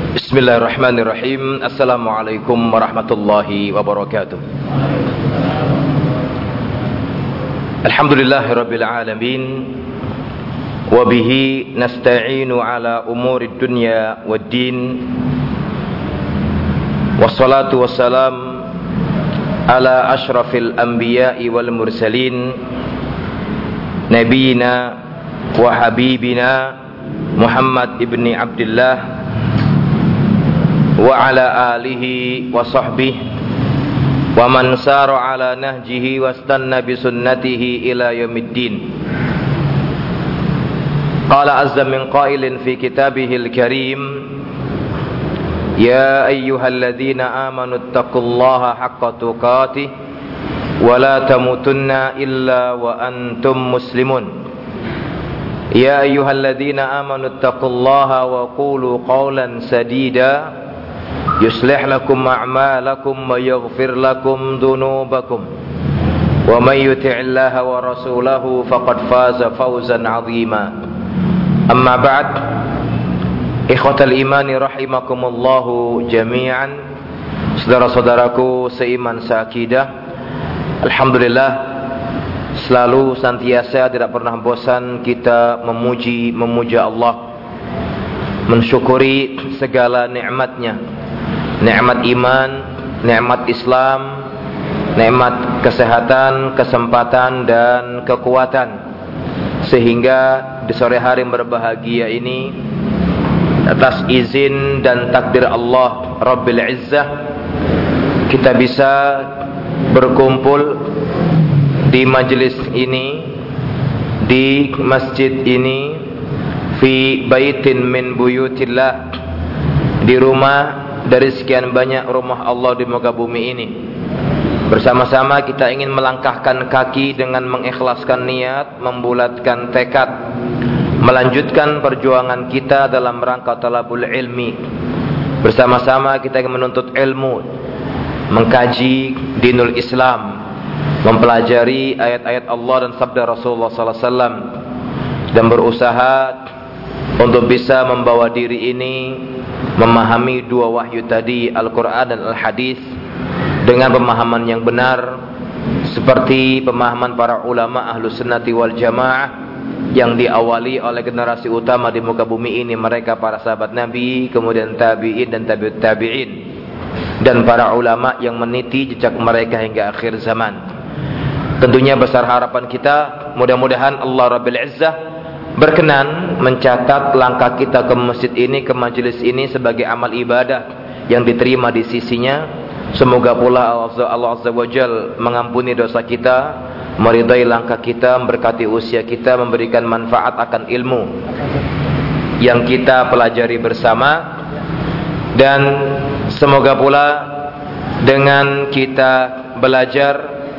Bismillahirrahmanirrahim. Assalamualaikum warahmatullahi wabarakatuh. Alhamdulillahirabbil alamin. Wa bihi nasta'inu ala umurid dunya waddin. Wassalatu wassalam ala asyrafil anbiya'i wal mursalin, nabiyina wa habibina Muhammad ibni Abdullah wa ala alihi wa sahbihi wa man sara ala nahjihi wastanna bi sunnatihi ila yaumiddin. Qala azza min qailin fi kitabihil karim, ya ayyuhalladzina amanu taqullaha haqqa tuqatih wa la tamutunna illa wa antum muslimun. Ya ayyuhalladzina amanu taqullaha wa qulu qawlan sadida yuslih lakum a'malakum wa yaghfir lakum dhunubakum wa may yuti'illaha wa rasulahu faqad faza fawzan 'azima. Amma ba'd, ikhwatal imani rahimakumullahu jami'an, saudara-saudaraku seiman seakidah. Alhamdulillah, selalu senantiasa tidak pernah bosan kita memuja Allah, mensyukuri segala nikmatnya, nikmat iman, nikmat Islam, nikmat kesehatan, kesempatan dan kekuatan, sehingga di sore hari yang berbahagia ini atas izin dan takdir Allah Rabbil Izzah kita bisa berkumpul di majelis ini, di masjid ini, fi baitin min buyutillah, di rumah dari sekian banyak rumah Allah di muka bumi ini. Bersama-sama kita ingin melangkahkan kaki dengan mengikhlaskan niat, membulatkan tekad, melanjutkan perjuangan kita dalam rangka talabul ilmi. Bersama-sama kita ingin menuntut ilmu, mengkaji dinul Islam, mempelajari ayat-ayat Allah dan sabda Rasulullah SAW, dan berusaha untuk bisa membawa diri ini memahami dua wahyu tadi, Al-Quran dan Al-Hadis, dengan pemahaman yang benar, seperti pemahaman para ulama Ahlus Sunnati wal Jamaah yang diawali oleh generasi utama di muka bumi ini, mereka para sahabat Nabi, kemudian tabi'in dan tabi'ut tabi'in, dan para ulama yang meniti jejak mereka hingga akhir zaman. Tentunya besar harapan kita, mudah-mudahan Allah Rabbil Izzah berkenan mencatat langkah kita ke masjid ini, ke majelis ini sebagai amal ibadah yang diterima di sisinya. Semoga pula Allah Azza wa Jal mengampuni dosa kita, meridai langkah kita, memberkati usia kita, memberikan manfaat akan ilmu yang kita pelajari bersama. Dan semoga pula dengan kita belajar,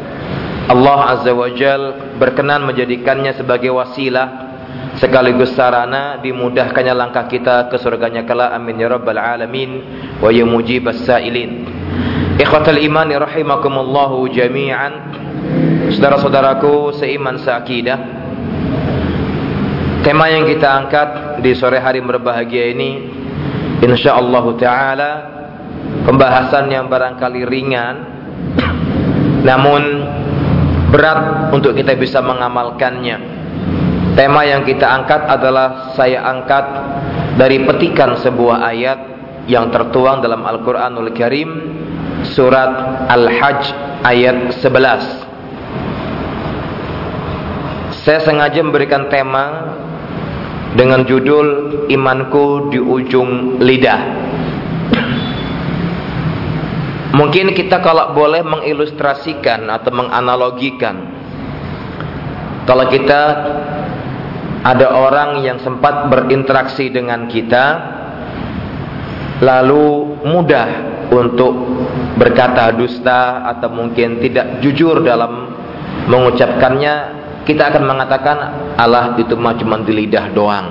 Allah Azza wa Jal berkenan menjadikannya sebagai wasilah sekaligus sarana dimudahkannya langkah kita ke surganya kelak. Amin ya rabbal alamin wa ya mujibas sailin. Ikhwatal imani rahimakumullahu jami'an, saudara-saudaraku seiman seakidah. Tema yang kita angkat di sore hari berbahagia ini, insyaallah taala, pembahasan yang barangkali ringan namun berat untuk kita bisa mengamalkannya. Tema yang kita angkat adalah, saya angkat dari petikan sebuah ayat yang tertuang dalam Al-Quranul Karim, surat Al-Hajj ayat 11. Saya sengaja memberikan tema dengan judul Imanku di Ujung Lidah. Mungkin kita kalau boleh mengilustrasikan atau menganalogikan, kalau kita ada orang yang sempat berinteraksi dengan kita, lalu mudah untuk berkata dusta atau mungkin tidak jujur dalam mengucapkannya, kita akan mengatakan, alah itu mah cuma di lidah doang.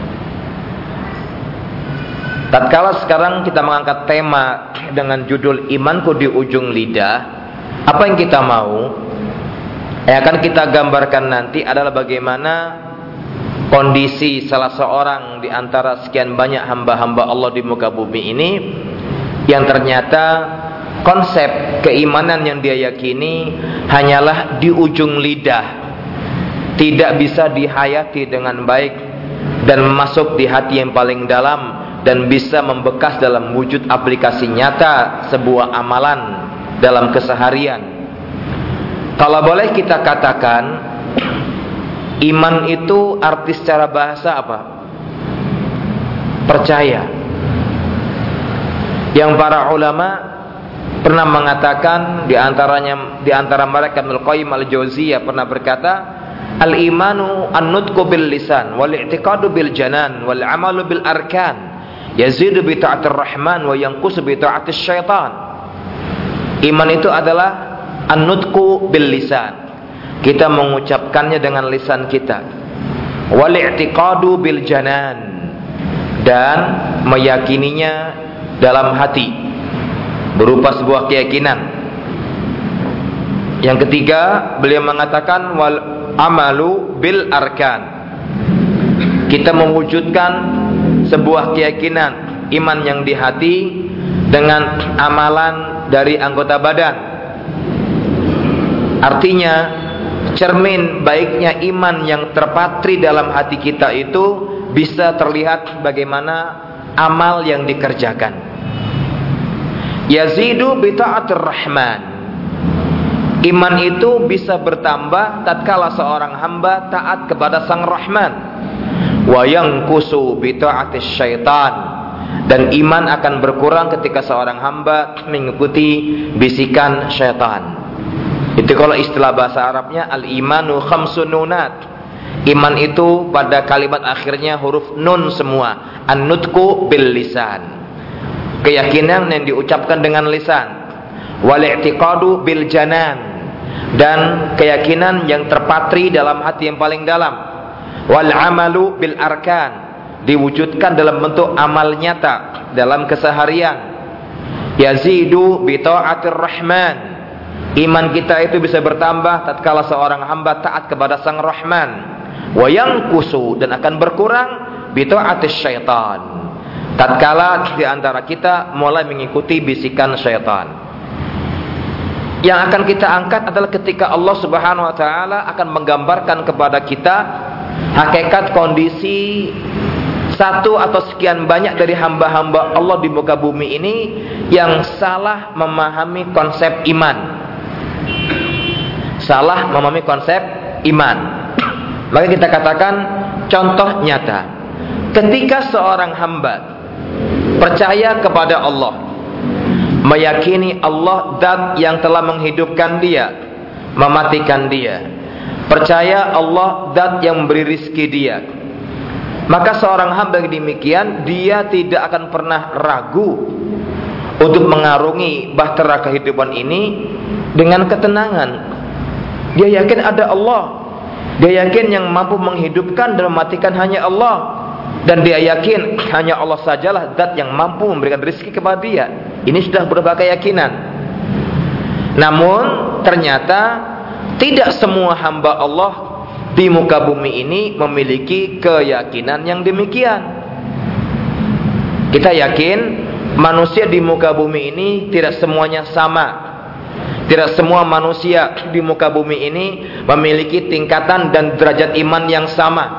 Tatkala sekarang kita mengangkat tema dengan judul Imanku di Ujung Lidah, apa yang kita mau yang akan kita gambarkan nanti adalah bagaimana kondisi salah seorang di antara sekian banyak hamba-hamba Allah di muka bumi ini yang ternyata konsep keimanan yang dia yakini hanyalah di ujung lidah, tidak bisa dihayati dengan baik dan masuk di hati yang paling dalam dan bisa membekas dalam wujud aplikasi nyata sebuah amalan dalam keseharian. Kalau boleh kita katakan, iman itu arti secara bahasa apa? Percaya. Yang para ulama pernah mengatakan, di antara mereka Ibnu Qayyim al-Jauziyah pernah berkata, al-imanu an-nutqu bil lisan wal i'tiqadu bil janan wal amalu bil arkan yazidu bi ta'atir rahman wa yanqusu bi ta'atis syaitan. Iman itu adalah an-nutqu bil lisan, kita mengucapkannya dengan lisan kita, wal i'tiqadu bil janan, dan meyakininya dalam hati berupa sebuah keyakinan. Yang ketiga, beliau mengatakan wal amalu bil arkan, kita mewujudkan sebuah keyakinan iman yang di hati dengan amalan dari anggota badan. Artinya, cermin baiknya iman yang terpatri dalam hati kita itu bisa terlihat bagaimana amal yang dikerjakan. Yazidu bi ta'atir rahman, iman itu bisa bertambah tatkala seorang hamba taat kepada Sang Rahman. Wa yanqusu bi ta'atis syaitan, dan iman akan berkurang ketika seorang hamba mengikuti bisikan syaitan. Itu kalau istilah bahasa Arabnya al-imanu khamsun nunat. Iman itu pada kalimat akhirnya huruf nun semua. An-nutqu bil lisan, keyakinan yang diucapkan dengan lisan. Wal i'tiqadu bil janan, dan keyakinan yang terpatri dalam hati yang paling dalam. Wal amalu bil arkan, diwujudkan dalam bentuk amal nyata dalam keseharian. Yazidu bi ta'atir rahman, iman kita itu bisa bertambah tatkala seorang hamba taat kepada Sang Rahman. Wa yanqusu, dan akan berkurang bi ta'atis syaitan, tatkala di antara kita mulai mengikuti bisikan syaitan. Yang akan kita angkat adalah ketika Allah Subhanahu wa taala akan menggambarkan kepada kita hakikat kondisi satu atau sekian banyak dari hamba-hamba Allah di muka bumi ini yang salah memahami konsep iman. Salah memahami konsep iman. Maka kita katakan contoh nyata, ketika seorang hamba percaya kepada Allah, meyakini Allah zat yang telah menghidupkan dia, mematikan dia, percaya Allah zat yang memberi rizki dia, maka seorang hamba yang demikian, dia tidak akan pernah ragu untuk mengarungi bahtera kehidupan ini dengan ketenangan. Dia yakin ada Allah, dia yakin yang mampu menghidupkan dan mematikan hanya Allah, dan dia yakin hanya Allah sajalah zat yang mampu memberikan rizki kepada dia. Ini sudah berupa keyakinan. Namun ternyata tidak semua hamba Allah di muka bumi ini memiliki keyakinan yang demikian. Kita yakin manusia di muka bumi ini tidak semuanya sama. Tidak semua manusia di muka bumi ini memiliki tingkatan dan derajat iman yang sama.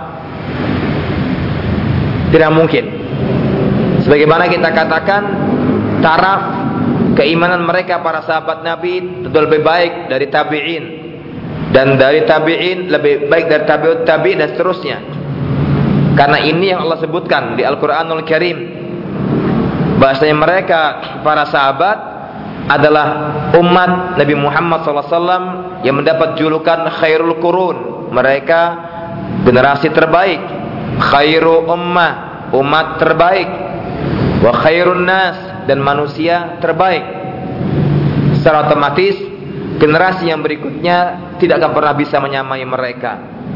Tidak mungkin. Sebagaimana kita katakan, taraf keimanan mereka para sahabat Nabi tentu lebih baik dari tabi'in, dan dari tabi'in lebih baik dari tabi'ut tabi'in, dan seterusnya. Karena ini yang Allah sebutkan di Al-Quranul Karim, bahasanya mereka para sahabat adalah umat Nabi Muhammad SAW yang mendapat julukan khairul qurun. Mereka generasi terbaik, khairu ummah, umat terbaik, wa khairun nas, dan manusia terbaik. Secara otomatis generasi yang berikutnya tidak akan pernah bisa menyamai mereka.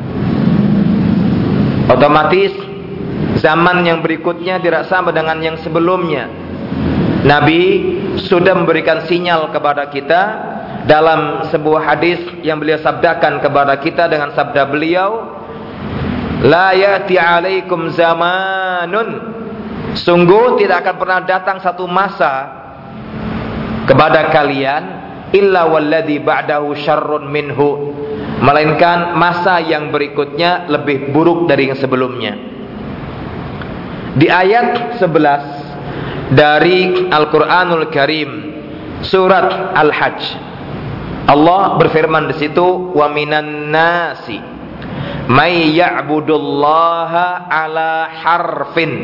Otomatis zaman yang berikutnya tidak sama dengan yang sebelumnya. Nabi sudah memberikan sinyal kepada kita dalam sebuah hadis yang beliau sabdakan kepada kita dengan sabda beliau, La ya'ti 'alaikum zamanun, sungguh tidak akan pernah datang satu masa kepada kalian illa walladzi ba'dahu syarrun minhu, melainkan masa yang berikutnya lebih buruk dari yang sebelumnya. Di ayat 11 dari Al-Qur'anul Karim, surat Al-Hajj, Allah berfirman di situ, wa minan nasi may ya'budullaha ala harfin.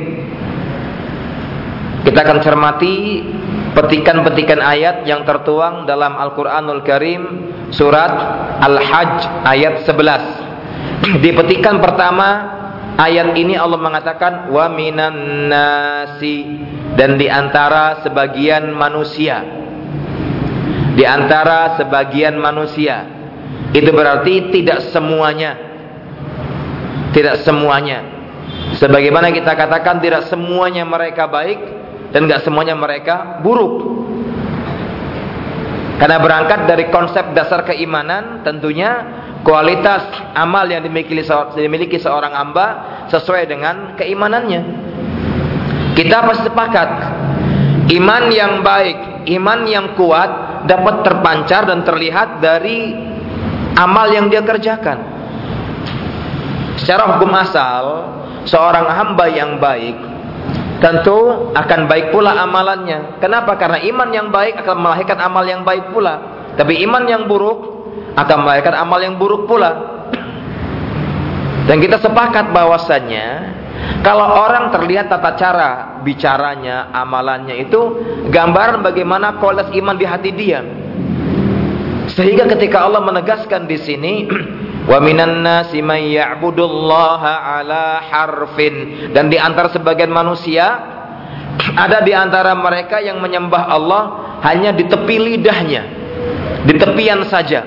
Kita akan cermati petikan-petikan ayat yang tertuang dalam Al-Quranul Karim, surat Al-Hajj ayat 11. Di petikan pertama ayat ini Allah mengatakan wa minan nasi, dan di antara sebagian manusia. Di antara sebagian manusia, itu berarti tidak semuanya. Tidak semuanya. Sebagaimana kita katakan tidak semuanya mereka baik dan tidak semuanya mereka buruk. Karena berangkat dari konsep dasar keimanan, tentunya kualitas amal yang dimiliki seorang hamba sesuai dengan keimanannya. Kita pasti sepakat, iman yang baik, iman yang kuat dapat terpancar dan terlihat dari amal yang dia kerjakan. Secara hukum asal, seorang hamba yang baik tentu akan baik pula amalannya. Kenapa? Karena iman yang baik akan melahirkan amal yang baik pula. Tapi iman yang buruk akan melahirkan amal yang buruk pula. Dan kita sepakat bahwasannya kalau orang terlihat tata cara bicaranya, amalannya itu gambaran bagaimana kualitas iman di hati dia. Sehingga ketika Allah menegaskan di sini wa minan nasi may ya'budullaha ala harfin, dan di antara sebagian manusia ada di antara mereka yang menyembah Allah hanya di tepi lidahnya, di tepian saja.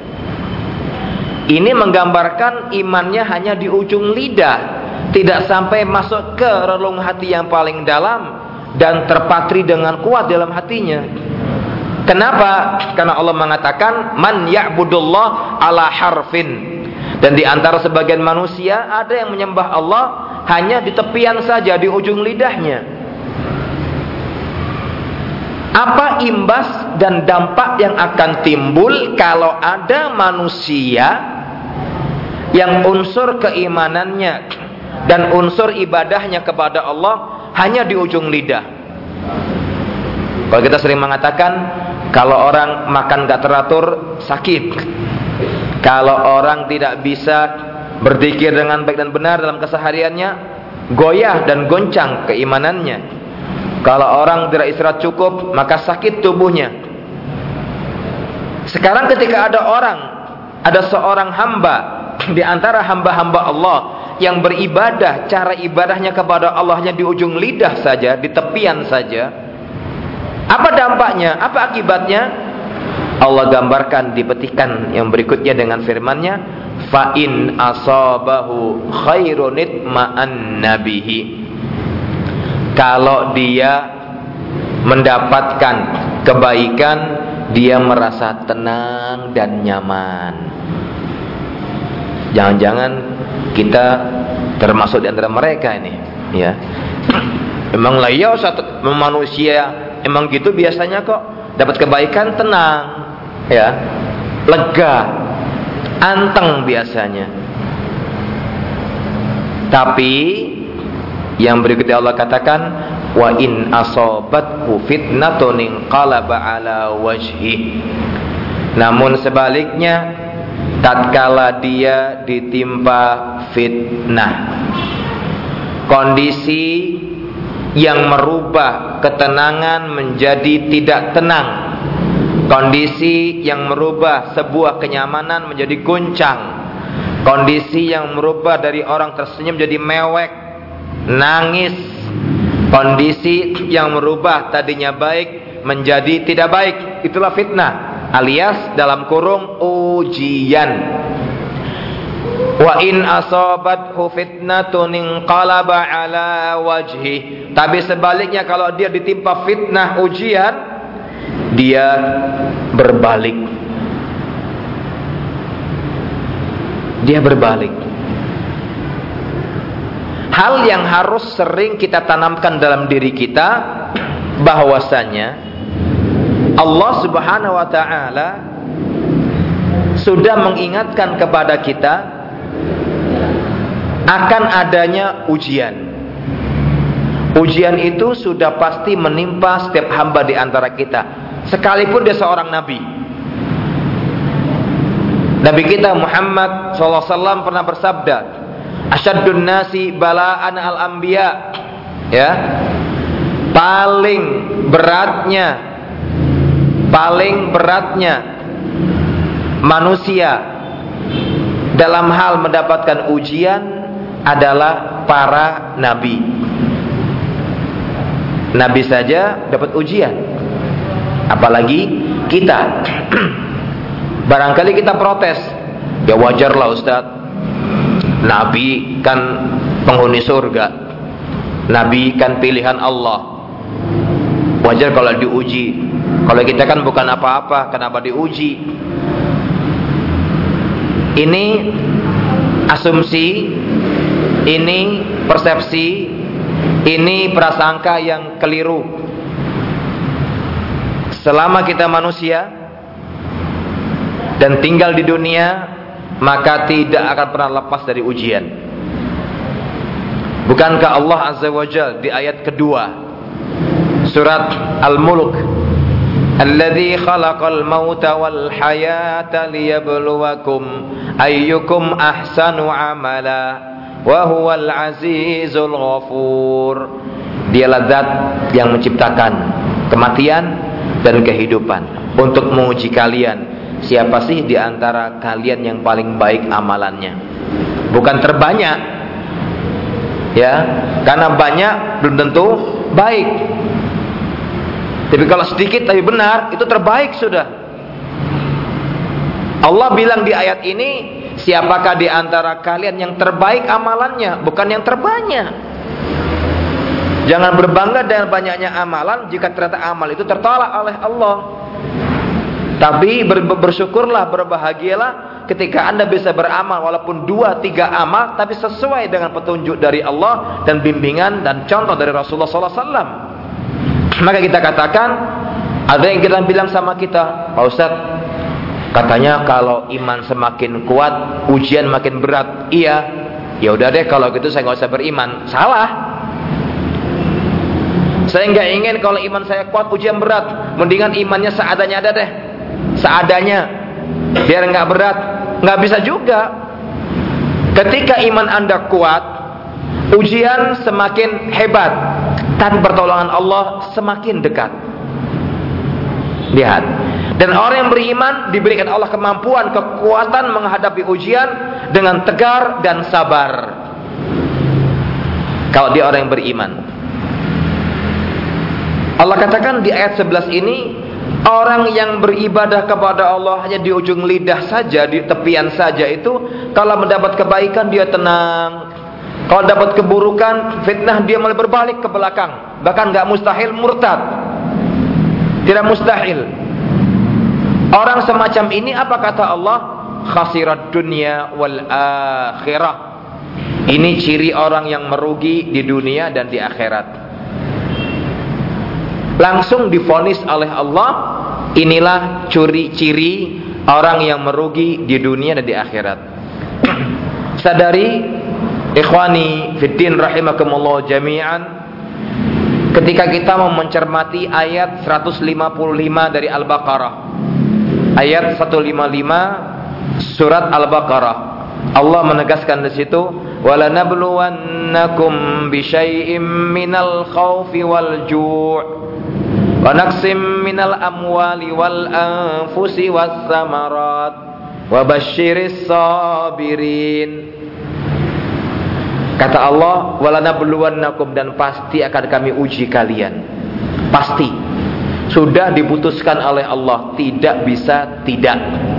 Ini menggambarkan imannya hanya di ujung lidah, tidak sampai masuk ke relung hati yang paling dalam dan terpatri dengan kuat dalam hatinya. Kenapa? Karena Allah mengatakan man ya'budullah ala harfin. Dan di antara sebagian manusia ada yang menyembah Allah hanya di tepian saja, di ujung lidahnya. Apa imbas dan dampak yang akan timbul kalau ada manusia yang unsur keimanannya dan unsur ibadahnya kepada Allah hanya di ujung lidah? Kalau kita sering mengatakan, kalau orang makan gak teratur, sakit. Kalau orang tidak bisa berzikir dengan baik dan benar dalam kesehariannya, goyah dan goncang keimanannya. Kalau orang tidak istirahat cukup, maka sakit tubuhnya. Sekarang ketika ada seorang hamba di antara hamba-hamba Allah yang beribadah, cara ibadahnya kepada Allahnya di ujung lidah saja, di tepian saja, apa dampaknya? Apa akibatnya? Allah gambarkan di petikan yang berikutnya dengan firman-Nya, fa in asabahu khairun itma'anna bihi. Kalau dia mendapatkan kebaikan, dia merasa tenang dan nyaman. Jangan-jangan kita termasuk di antara mereka ini, ya. Emang lah ya, manusia emang gitu biasanya kok, dapat kebaikan tenang, ya, lega, anteng biasanya. Tapi yang berikutnya Allah katakan, wa in asabathu fitnatun inqalaba ala wajhi. Namun sebaliknya, tatkala dia ditimpa fitnah, kondisi yang merubah ketenangan menjadi tidak tenang, kondisi yang merubah sebuah kenyamanan menjadi goncang, kondisi yang merubah dari orang tersenyum menjadi mewek, nangis, kondisi yang merubah tadinya baik menjadi tidak baik, itulah fitnah, alias dalam kurung ujian. Wa in asabathu fitnatun inqalaba ala wajhi. Tapi sebaliknya, kalau dia ditimpa fitnah ujian, dia berbalik. Dia berbalik. hal yang harus sering kita tanamkan dalam diri kita, bahwasanya Allah Subhanahu wa taala sudah mengingatkan kepada kita akan adanya ujian. Ujian itu sudah pasti menimpa setiap hamba di antara kita, sekalipun dia seorang nabi. Nabi kita Muhammad SAW pernah bersabda, "Asyaddun nasi bala'an al-anbiya." Ya. Paling beratnya manusia dalam hal mendapatkan ujian adalah para nabi. Nabi saja dapat ujian, apalagi kita. Barangkali kita protes, ya wajarlah Ustaz, Nabi kan penghuni surga, Nabi kan pilihan Allah, wajar kalau diuji. Kalau kita kan bukan apa-apa, kenapa diuji? Ini asumsi, ini persepsi, ini prasangka yang keliru. Selama kita manusia dan tinggal di dunia, maka tidak akan pernah lepas dari ujian. Bukankah Allah Azza wa Jalla di ayat kedua surat Al-Mulk, "Alladzi khalaqal mauta wal hayata liyabluwakum ayyukum ahsanu amala wa huwal azizul ghafur." Dialah zat yang menciptakan kematian dan kehidupan untuk menguji kalian, siapa sih di antara kalian yang paling baik amalannya. Bukan terbanyak, ya, karena banyak belum tentu baik. Tapi kalau sedikit tapi benar, itu terbaik sudah. Allah bilang di ayat ini, siapakah di antara kalian yang terbaik amalannya, bukan yang terbanyak. Jangan berbangga dengan banyaknya amalan jika ternyata amal itu tertolak oleh Allah. Tapi bersyukurlah, berbahagialah ketika Anda bisa beramal walaupun 2-3 amal, tapi sesuai dengan petunjuk dari Allah dan bimbingan dan contoh dari Rasulullah SAW. Maka kita katakan, ada yang kita bilang sama kita, Pak Ustaz, katanya kalau iman semakin kuat, ujian makin berat. Iya, ya udah deh kalau gitu saya nggak usah beriman. Salah. Saya nggak ingin kalau iman saya kuat, ujian berat. Mendingan imannya seadanya ada deh, seadanya, biar nggak berat. Nggak bisa juga. Ketika iman Anda kuat, ujian semakin hebat, tapi pertolongan Allah semakin dekat. Lihat. Dan orang yang beriman diberikan Allah kemampuan, kekuatan menghadapi ujian dengan tegar dan sabar. Kalau dia orang yang beriman. Allah katakan di ayat 11 ini, orang yang beribadah kepada Allah hanya di ujung lidah saja, di tepian saja itu, kalau mendapat kebaikan dia tenang. Kalau dapat keburukan, fitnah, dia malah berbalik ke belakang. Bahkan gak mustahil murtad. Tidak mustahil. Orang semacam ini, apa kata Allah? Khasirat dunya wal akhirah. Ini ciri orang yang merugi di dunia dan di akhirat. Langsung divonis oleh Allah, inilah ciri orang yang merugi di dunia dan di akhirat. Sadari, ikhwani fiddin rahimakumullah jami'an, ketika kita mau mencermati ayat 155 dari Al-Baqarah, ayat 155 surat Al-Baqarah, Allah menegaskan di situ, walanabluwannakum bisyai'im minal khaufi wal ju' wa naqsim minal amwali wal anfusi was samarat wa basyiris sabirin. Kata Allah, walanabluwannakum, dan pasti akan kami uji kalian. Pasti. Sudah diputuskan oleh Allah, tidak bisa tidak.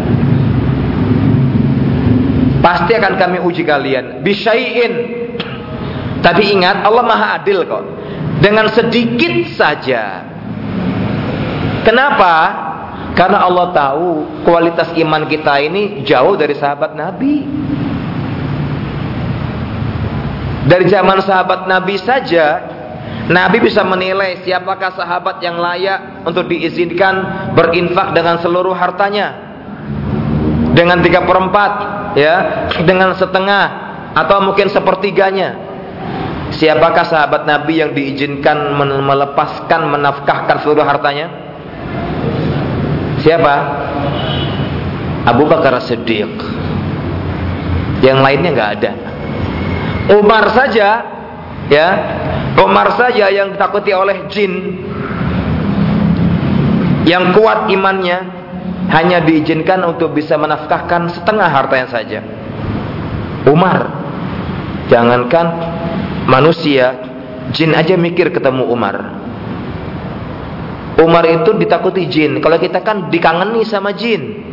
Pasti akan kami uji kalian. Bisyai'in. Tapi ingat, Allah Maha Adil kok. Dengan sedikit saja. Kenapa? Karena Allah tahu kualitas iman kita ini jauh dari sahabat Nabi. Dari zaman sahabat Nabi saja, Nabi bisa menilai siapakah sahabat yang layak untuk diizinkan berinfak dengan seluruh hartanya, dengan 3/4, ya, dengan setengah, atau mungkin sepertiganya. Siapakah sahabat Nabi yang diizinkan melepaskan, menafkahkan seluruh hartanya? Siapa? Abu Bakar As-Siddiq. Yang lainnya nggak ada. Umar saja, ya, Umar saja yang ditakuti oleh jin, yang kuat imannya, hanya diizinkan untuk bisa menafkahkan setengah hartanya saja. Umar, jangankan manusia, jin aja mikir ketemu Umar. Umar itu ditakuti jin. Kalau kita kan dikangeni sama jin.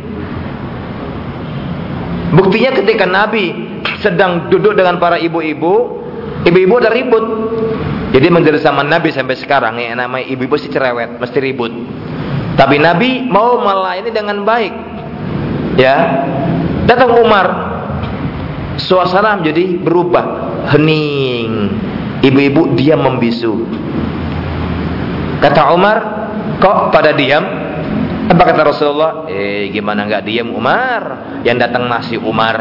Buktinya ketika Nabi sedang duduk dengan para ibu-ibu ada ribut. Jadi menjadi zaman Nabi sampai sekarang, ya, namanya ibu-ibu sih cerewet, mesti ribut. Tapi Nabi mau melayani dengan baik. Ya. Datang Umar. Suasana menjadi berubah, hening. Ibu-ibu diam membisu. Kata Umar, kok pada diam? Apa kata Rasulullah? Gimana nggak diam Umar? Yang datang nasi Umar.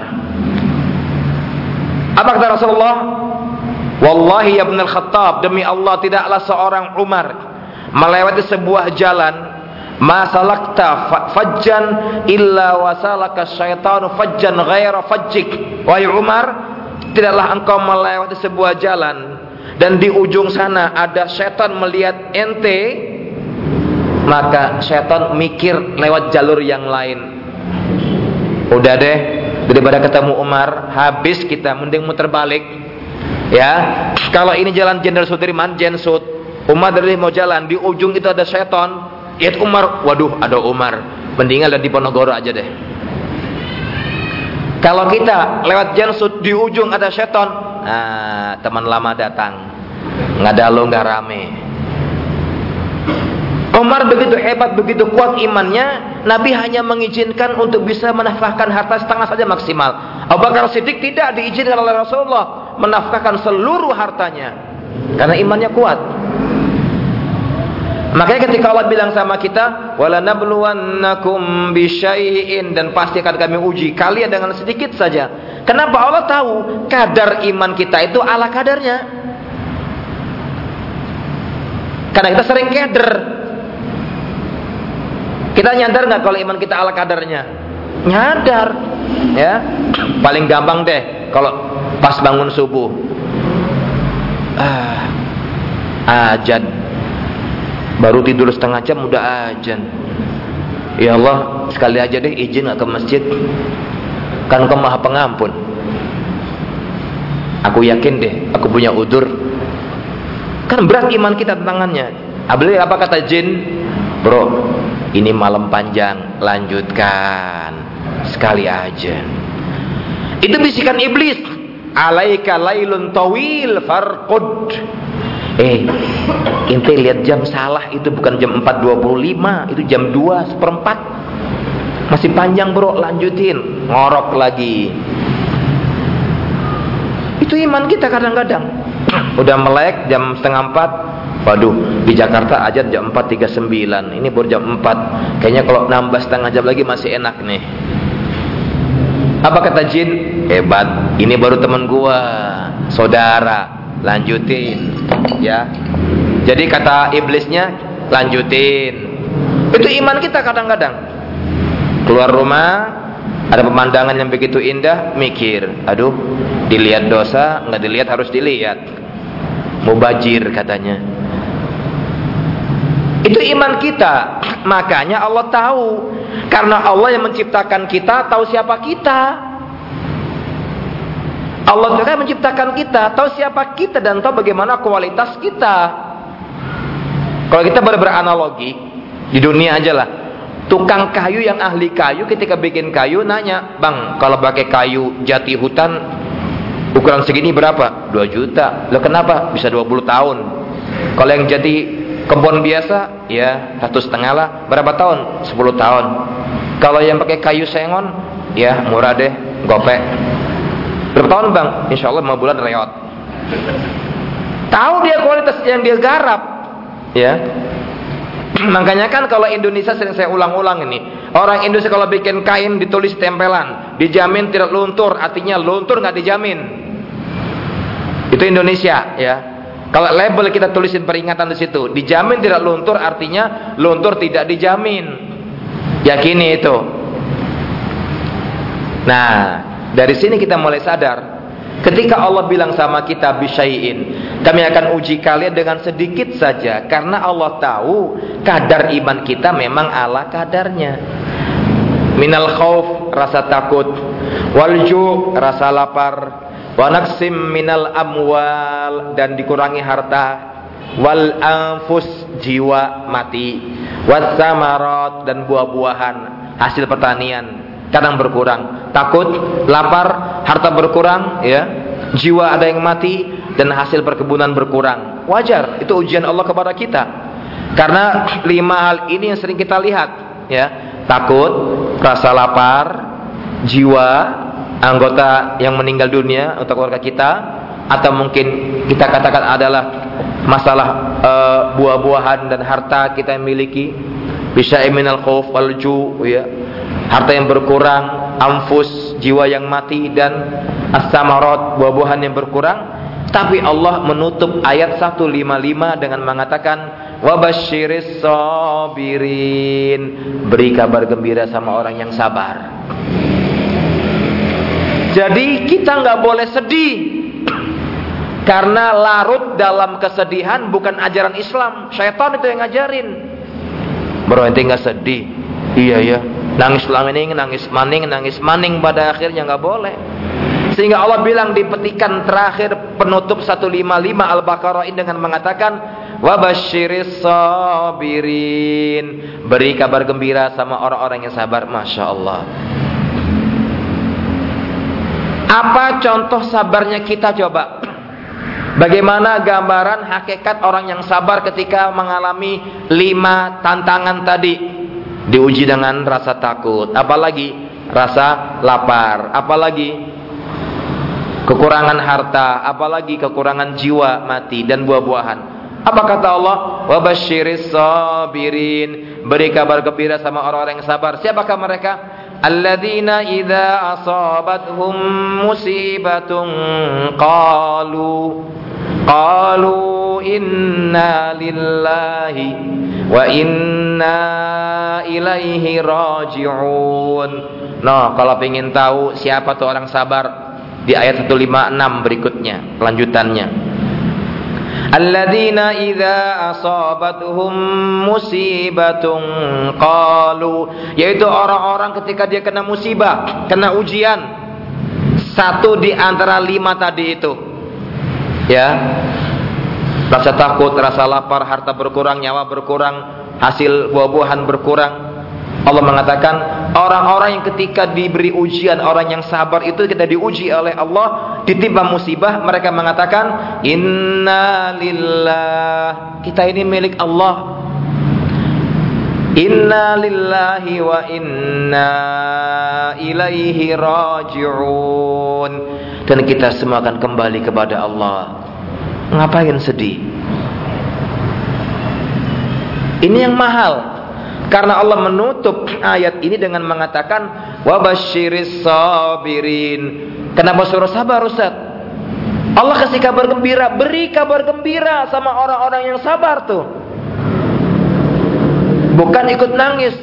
Apa kata Rasulullah? Wallahi ya Ibn al-Khattab, demi Allah tidaklah seorang Umar melewati sebuah jalan, ma salakta fajjan illa wasalaka syaitanu fajjan ghaira fajjik. Wahai Umar, tidaklah engkau melewati sebuah jalan dan di ujung sana ada syaitan melihat ente, maka syaitan mikir lewat jalur yang lain. Udah deh, daripada ketemu Umar, habis kita, mending muter balik. Ya, kalau ini jalan Jenderal Sudirman, Jensut, Umar dari mau jalan, di ujung itu ada syaitan. Lihat Umar, waduh ada Umar, mendingan di Ponorogo aja deh. Kalau kita lewat Jensut, di ujung ada syaitan, nah teman lama datang, nggak ada lo nggak rame. Umar begitu hebat, begitu kuat imannya, Nabi hanya mengizinkan untuk bisa menafkahkan harta setengah saja maksimal. Abu Bakar Siddiq tidak diizinkan oleh Rasulullah menafkahkan seluruh hartanya karena imannya kuat. Makanya ketika Allah bilang sama kita, wala nabluwannakum bisyai'in, dan pasti akan kami uji kalian dengan sedikit saja. Kenapa? Allah tahu kadar iman kita itu ala kadarnya. Karena kita sering keder. Kita nyadar nggak kalau iman kita ala kadarnya? Nyadar, ya. Paling gampang deh kalau pas bangun subuh, azan, baru tidur setengah jam udah azan. Ya Allah, sekali aja deh izin nggak ke masjid, kan Engkau Maha Pengampun. Aku yakin deh, aku punya udzur. Kan berat iman kita tantangannya. Apalagi apa kata jin? Bro, ini malam panjang, lanjutkan sekali aja. Itu bisikan iblis. Alaika lailun tawil farqud. Ente lihat jam salah, itu bukan jam 4.25, itu jam 2:04. Masih panjang bro, lanjutin. Ngorok lagi. Itu iman kita kadang-kadang. Udah melek jam 3:30. Waduh, di Jakarta aja jam 4.39. Ini baru jam 4. Kayaknya kalau nambah setengah jam lagi masih enak nih. Apa kata jin? Hebat, ini baru teman gua, saudara, lanjutin. Ya. Jadi kata iblisnya, lanjutin. Itu iman kita kadang-kadang. Keluar rumah, ada pemandangan yang begitu indah, mikir, aduh, dilihat dosa, nggak dilihat harus dilihat. Mubajir katanya. Itu iman kita. Makanya Allah tahu. Karena Allah yang menciptakan kita, tahu siapa kita. Allah juga menciptakan kita, tahu siapa kita dan tahu bagaimana kualitas kita. Kalau kita beranalogi di dunia aja lah. Tukang kayu yang ahli kayu ketika bikin kayu nanya, "Bang, kalau pakai kayu jati hutan ukuran segini berapa?" 2 juta. Loh kenapa? Bisa 20 tahun. Kalau yang jati kebun biasa, ya 1,5 lah. Berapa tahun? 10 tahun. Kalau yang pakai kayu sengon, ya murah deh, gopek. Berapa tahun bang? Insya Allah 5 bulan reot. Tahu dia kualitas yang dia garap, ya. Makanya kan kalau Indonesia sering saya ulang-ulang ini, orang Indonesia kalau bikin kain ditulis tempelan, dijamin tidak luntur, artinya luntur nggak dijamin. Itu Indonesia, ya. Kalau label kita tulisin peringatan di situ, dijamin tidak luntur, artinya luntur tidak dijamin. Yakini itu. Nah, dari sini kita mulai sadar, ketika Allah bilang sama kita bisyai'in, kami akan uji kalian dengan sedikit saja, karena Allah tahu kadar iman kita memang ala kadarnya. Minal khauf, rasa takut, wal ju', rasa lapar, wa naqsim minal amwal, dan dikurangi harta, wal anfus, jiwa mati, was samarat, dan buah-buahan hasil pertanian kadang berkurang. Takut, lapar, harta berkurang, ya, jiwa ada yang mati, dan hasil perkebunan berkurang. Wajar, itu ujian Allah kepada kita. Karena 5 hal ini yang sering kita lihat, ya. Takut, rasa lapar, jiwa, anggota yang meninggal dunia untuk keluarga kita, atau mungkin kita katakan adalah masalah buah-buahan dan harta kita yang miliki. Bisa minal khauf wal ju', ya. Harta yang berkurang, anfus, jiwa yang mati, dan as-samarat, buah-buahan yang berkurang. Tapi Allah menutup ayat 155 dengan mengatakan wabasyiris sabirin, beri kabar gembira sama orang yang sabar. Jadi kita nggak boleh sedih, karena larut dalam kesedihan bukan ajaran Islam. Syaitan itu yang ngajarin. Bro, ente nggak sedih? Iya ya. Nangis maning, nangis maning, pada akhirnya nggak boleh. Sehingga Allah bilang di petikan terakhir penutup 155 Al-Baqarah ini dengan mengatakan wabasyiris sabirin, beri kabar gembira sama orang-orang yang sabar. Masya Allah. Apa contoh sabarnya kita coba? Bagaimana gambaran hakikat orang yang sabar ketika mengalami 5 tantangan tadi? Diuji dengan rasa takut, apalagi rasa lapar, apalagi kekurangan harta, apalagi kekurangan jiwa mati dan buah-buahan. Apa kata Allah? Wabasyiris sabirin, beri kabar gembira sama orang-orang yang sabar. Siapakah mereka? Alladzina idza asabathum musibatun qalu inna lillahi wa inna ilaihi raji'un. Nah, kalau ingin tahu siapa tuh orang sabar, di ayat 156 berikutnya, lanjutannya. Alladzina idza asabathum musibatun qalu, yaitu orang-orang ketika dia kena musibah, kena ujian, satu di antara 5 tadi itu, ya, rasa takut, rasa lapar, harta berkurang, nyawa berkurang, hasil buah-buahan berkurang. Allah mengatakan orang-orang yang ketika diberi ujian, orang yang sabar itu kita diuji oleh Allah, ditimpa musibah, mereka mengatakan inna lillah, kita ini milik Allah. Inna lillahi wa inna ilaihi raji'un, dan kita semua akan kembali kepada Allah. Ngapain sedih? Ini yang mahal. Karena Allah menutup ayat ini dengan mengatakan wabasyiris sabirin. Kenapa suruh sabar, Ustaz? Allah kasih kabar gembira, beri kabar gembira sama orang-orang yang sabar tuh. Bukan ikut nangis.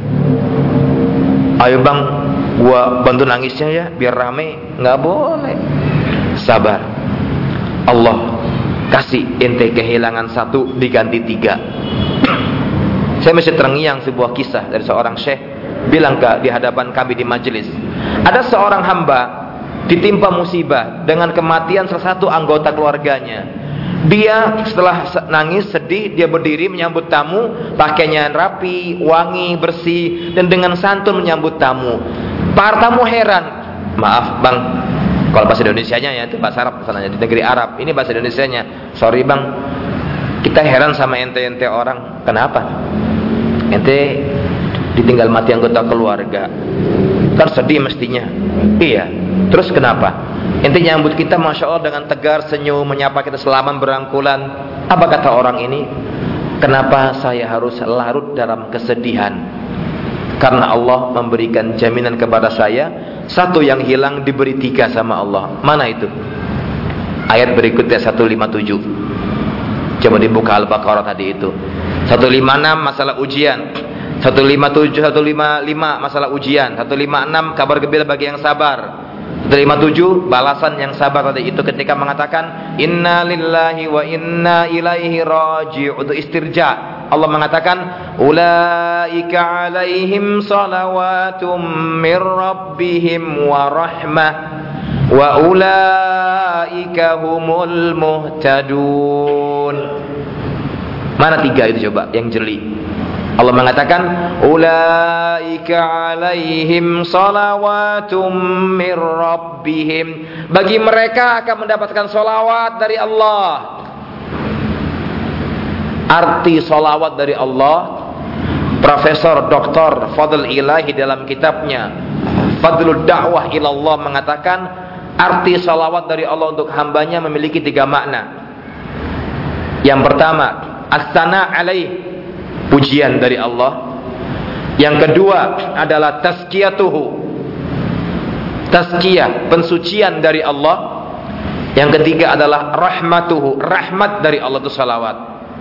Ayo bang, gua bantu nangisnya ya, biar rame. Nggak boleh. Sabar. Allah kasih ente kehilangan 1 diganti 3. Saya masih terngiang sebuah kisah dari seorang syekh bilang di hadapan kami di majelis. Ada seorang hamba ditimpa musibah dengan kematian salah satu anggota keluarganya. Dia setelah nangis sedih, dia berdiri menyambut tamu, pakainya rapi, wangi, bersih, dan dengan santun menyambut tamu. Para tamu heran. Maaf bang, kalau bahasa Indonesianya ya itu bahasa Arab sana, di negeri Arab. Ini bahasa Indonesianya. Sorry bang, kita heran sama ente-ente orang. Kenapa? Ente ditinggal mati anggota keluarga, kan sedih mestinya. Iya. Terus kenapa? Ente nyambut kita Masya Allah dengan tegar, senyum, menyapa kita salaman, berangkulan. Apa kata orang ini? Kenapa saya harus larut dalam kesedihan? Karena Allah memberikan jaminan kepada saya, satu yang hilang diberi tiga sama Allah. Mana itu? Ayat berikutnya 157. Coba dibuka Al-Baqarah tadi itu. 156 masalah ujian, 157, 155 masalah ujian, 156 kabar gembira bagi yang sabar, 157 balasan yang sabar tadi itu ketika mengatakan inna lillahi wa inna ilaihi raji'un, itu istirja. Allah mengatakan ulaika alaihim salawatum mir rabbihim wa rahmah wa ulaika humul muhtadun. Mana tiga itu coba yang jeli? Allah mengatakan ulaika alaihim salawatum mir rabbihim, bagi mereka akan mendapatkan salawat dari Allah. Arti salawat dari Allah, Profesor Dr. Fadl Ilahi dalam kitabnya Fadlul Da'wah Ilallah mengatakan arti salawat dari Allah untuk hambanya memiliki tiga makna. Yang pertama, as-sana alaih, pujian dari Allah. Yang kedua adalah tazkiyatuhu, tazkiyah, pensucian dari Allah. Yang ketiga adalah rahmatuhu, rahmat dari Allah, itu salawat.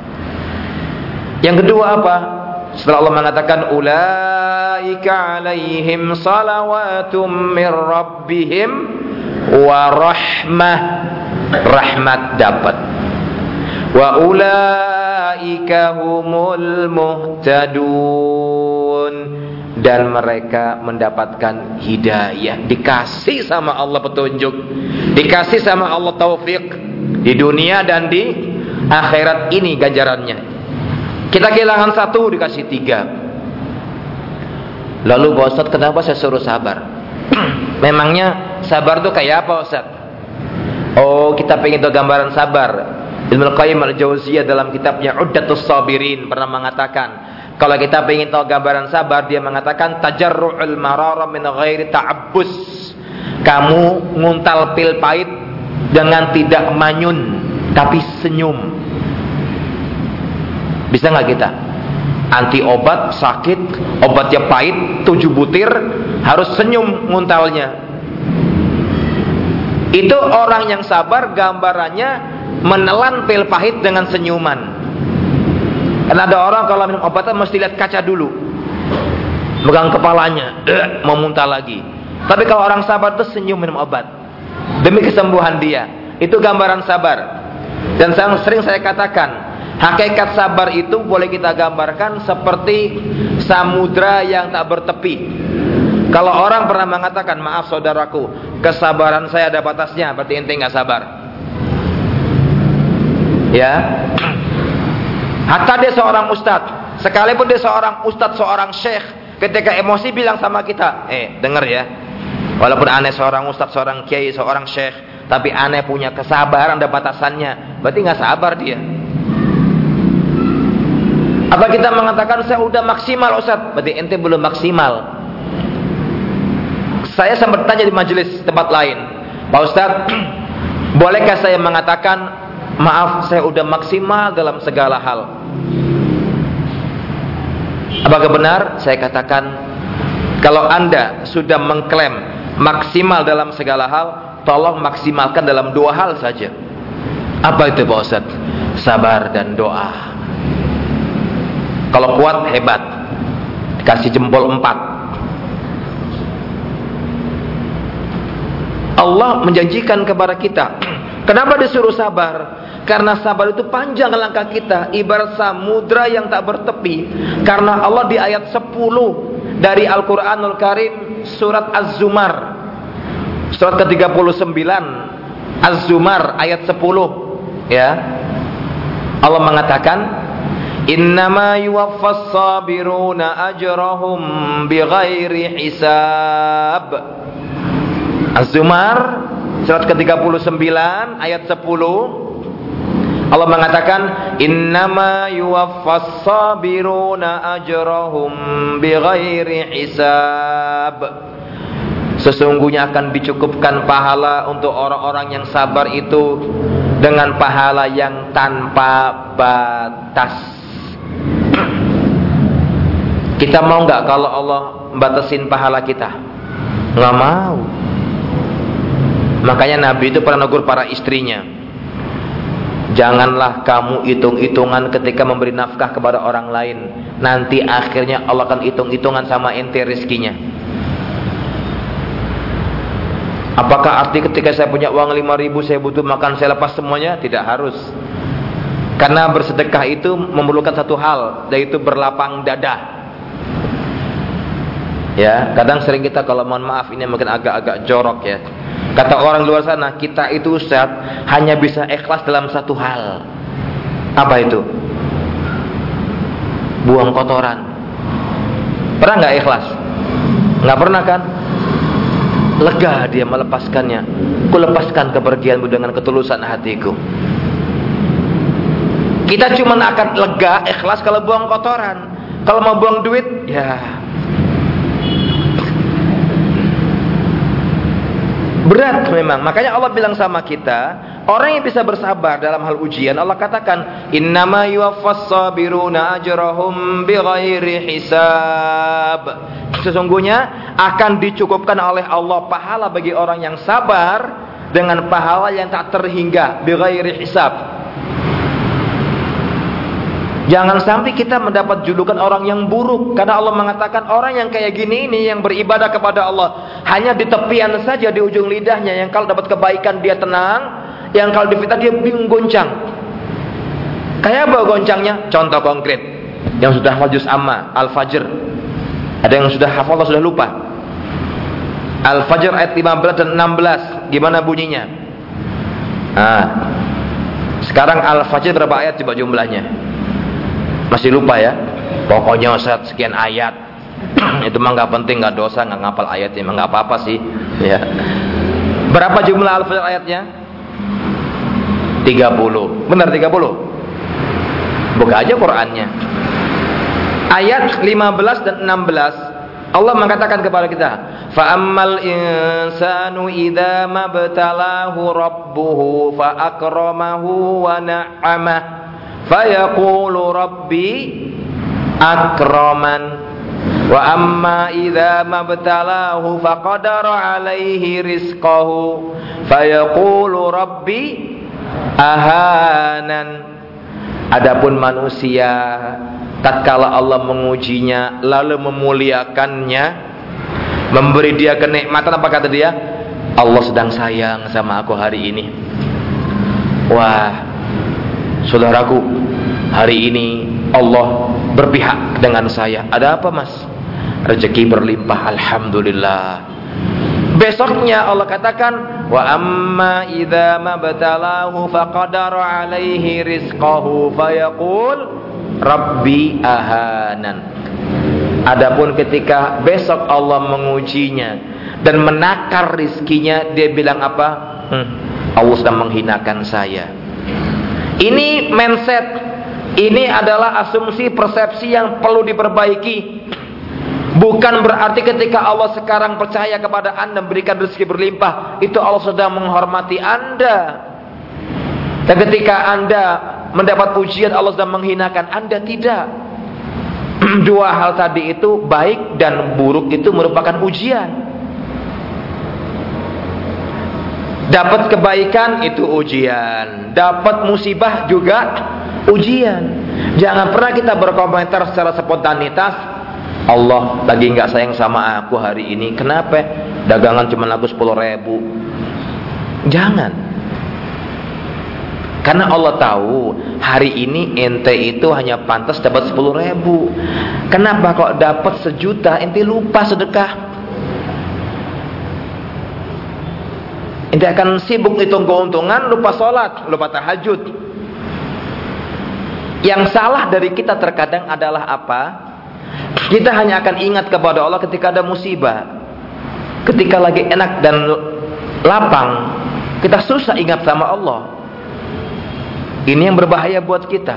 Yang kedua apa? Setelah Allah mengatakan ulaika alaihim salawatum mir rabbihim wa rahmah, rahmat dapat. Wa ulaika humul muhtadun, dan mereka mendapatkan hidayah, dikasih sama Allah petunjuk, dikasih sama Allah taufik di dunia dan di akhirat ini ganjarannya. Kita kehilangan satu, dikasih tiga. Lalu Pak Ustadz, kenapa saya suruh sabar? Memangnya sabar itu kayak apa Ustaz? Oh, kita pengen tahu gambaran sabar. Ibnu Qayyim Al-Jauziyah dalam kitabnya Uddatus Sabirin pernah mengatakan, kalau kita pengen tahu gambaran sabar, dia mengatakan tajarru'ul marara min ghairi ta'abbus. Kamu nguntal pil pahit dengan tidak manyun, tapi senyum. Bisa nggak kita? Anti obat sakit, obatnya pahit, 7 butir, harus senyum nguntalnya. Itu orang yang sabar, gambarannya menelan pil pahit dengan senyuman. Karena ada orang kalau minum obatnya mesti lihat kaca dulu, megang kepalanya, mau muntah lagi. Tapi kalau orang sabar itu senyum minum obat demi kesembuhan dia. Itu gambaran sabar. Dan sering saya katakan, hakikat sabar itu boleh kita gambarkan seperti samudra yang tak bertepi. Kalau orang pernah mengatakan, maaf saudaraku, kesabaran saya ada batasnya, berarti ente nggak sabar. Ya, hatta dia seorang ustadz, sekalipun dia seorang ustadz, seorang syekh, ketika emosi bilang sama kita, dengar ya, walaupun aneh seorang ustadz, seorang kiai, seorang syekh, tapi aneh punya kesabaran, ada batasannya, berarti nggak sabar dia. Apa kita mengatakan saya udah maksimal Ustaz, berarti ente belum maksimal. Saya sempat tanya di majelis tempat lain, Pak Ustaz, bolehkah saya mengatakan maaf saya udah maksimal dalam segala hal? Apakah benar? Saya katakan, kalau Anda sudah mengklaim maksimal dalam segala hal, tolong maksimalkan dalam 2 hal saja. Apa itu Pak Ustaz? Sabar dan doa. Kalau kuat hebat, kasih jempol 4. Allah menjanjikan kepada kita, kenapa disuruh sabar? Karena sabar itu panjang langkah kita, ibarat samudra yang tak bertepi. Karena Allah di ayat 10 dari Al-Quranul Karim, surat Az-Zumar, surat ke-39, Az-Zumar ayat 10, ya, Allah mengatakan, innama yuwaffas sabiruna ajrahum bighairi hisab. Az-Zumar surat ke-39 ayat 10, Allah mengatakan innama yuwaffas sabiruna ajrahum bighairi hisab. Sesungguhnya akan dicukupkan pahala untuk orang-orang yang sabar itu dengan pahala yang tanpa batas. Kita mau nggak kalau Allah batasin pahala kita? Nggak mau. Makanya Nabi itu pernah negur para istrinya, janganlah kamu hitung-hitungan ketika memberi nafkah kepada orang lain. Nanti akhirnya Allah akan hitung-hitungan sama ente rizkinya. Apakah arti ketika saya punya uang 5.000 saya butuh makan, saya lepas semuanya? Tidak harus. Karena bersedekah itu memerlukan satu hal, yaitu berlapang dada. Ya, kadang sering kita, kalau mohon maaf ini mungkin agak-agak jorok ya, kata orang luar sana, kita itu Ustaz hanya bisa ikhlas dalam satu hal. Apa itu? Buang kotoran. Pernah nggak ikhlas? Nggak pernah kan? Lega dia melepaskannya. Ku lepaskan kepergianmu dengan ketulusan hatiku. Kita cuma akan lega, ikhlas kalau buang kotoran. Kalau mau buang duit, ya berat memang. Makanya Allah bilang sama kita, orang yang bisa bersabar dalam hal ujian, Allah katakan, innama yuwaffas sabiruna ajrahum bighairi hisab. Sesungguhnya akan dicukupkan oleh Allah pahala bagi orang yang sabar dengan pahala yang tak terhingga, bighairi hisab. Jangan sampai kita mendapat julukan orang yang buruk, karena Allah mengatakan orang yang kayak gini ini yang beribadah kepada Allah hanya di tepian saja, di ujung lidahnya. Yang kalau dapat kebaikan dia tenang, yang kalau difitnah dia bingung goncang. Kayak apa goncangnya? Contoh konkret, yang sudah hafal juz amma, Al-Fajr. Ada yang sudah hafal atau sudah lupa? Al-Fajr ayat 15 dan 16, gimana bunyinya? Sekarang Al-Fajr berapa ayat coba jumlahnya? Masih lupa ya? Pokoknya Ustaz sekian ayat. Itu mah nggak penting, nggak dosa, nggak ngapal ayatnya, mah nggak apa-apa sih. Ya. Berapa jumlah Al-Fajr ayatnya? 30. Benar 30? Buka aja Qur'annya. Ayat 15 dan 16 Allah mengatakan kepada kita, fa ammal insanu idza mabtalahu rabbuhu fa akramahu wa na'amah fayaqulu rabbi akraman wa amma idza mabtalahu faqadara alaihi rizqahu fayaqulu rabbi ahanan. Adapun manusia tatkala Allah mengujinya lalu memuliakannya, memberi dia kenikmatan, apa kata dia? Allah sedang sayang sama aku hari ini. Wah, saudaraku, hari ini Allah berpihak dengan saya. Ada apa mas? Rezeki berlimpah, alhamdulillah. Besoknya Allah katakan, wa amma idza mabtalahu faqadara alaihi rizqahu fayaqul rabbi ahanan. Adapun ketika besok Allah mengujinya dan menakar rizkinya, dia bilang apa? Allah sedang menghinakan saya. Ini mindset, ini adalah asumsi persepsi yang perlu diperbaiki. Bukan berarti ketika Allah sekarang percaya kepada Anda, berikan rezeki berlimpah, itu Allah sedang menghormati Anda. Dan ketika Anda mendapat pujian, Allah sedang menghinakan Anda. Tidak. Dua hal tadi itu, baik dan buruk, itu merupakan ujian. Dapat kebaikan itu ujian, dapat musibah juga ujian. Jangan pernah kita berkomentar secara spontanitas, Allah lagi nggak sayang sama aku hari ini. Kenapa? Dagangan cuma laku 10.000. Jangan. Karena Allah tahu hari ini ente itu hanya pantas dapat 10.000. Kenapa kok dapat 1 juta ente lupa sedekah? Ente akan sibuk hitung keuntungan, lupa sholat, lupa tahajud. Yang salah dari kita terkadang adalah apa? Kita hanya akan ingat kepada Allah ketika ada musibah. Ketika lagi enak dan lapang, kita susah ingat sama Allah. Ini yang berbahaya buat kita.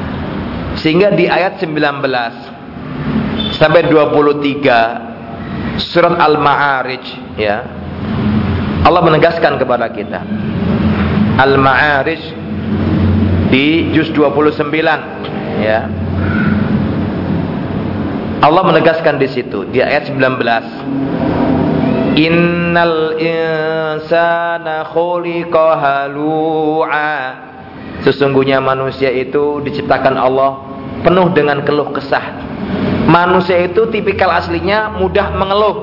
Sehingga di ayat 19 sampai 23 Surat Al-Ma'arij, ya. Allah menegaskan kepada kita. Al-Ma'arij di juz 29, ya. Allah menegaskan di situ di ayat 19. Innal insana khuliqa halu'a. Sesungguhnya manusia itu diciptakan Allah penuh dengan keluh kesah. Manusia itu tipikal aslinya mudah mengeluh.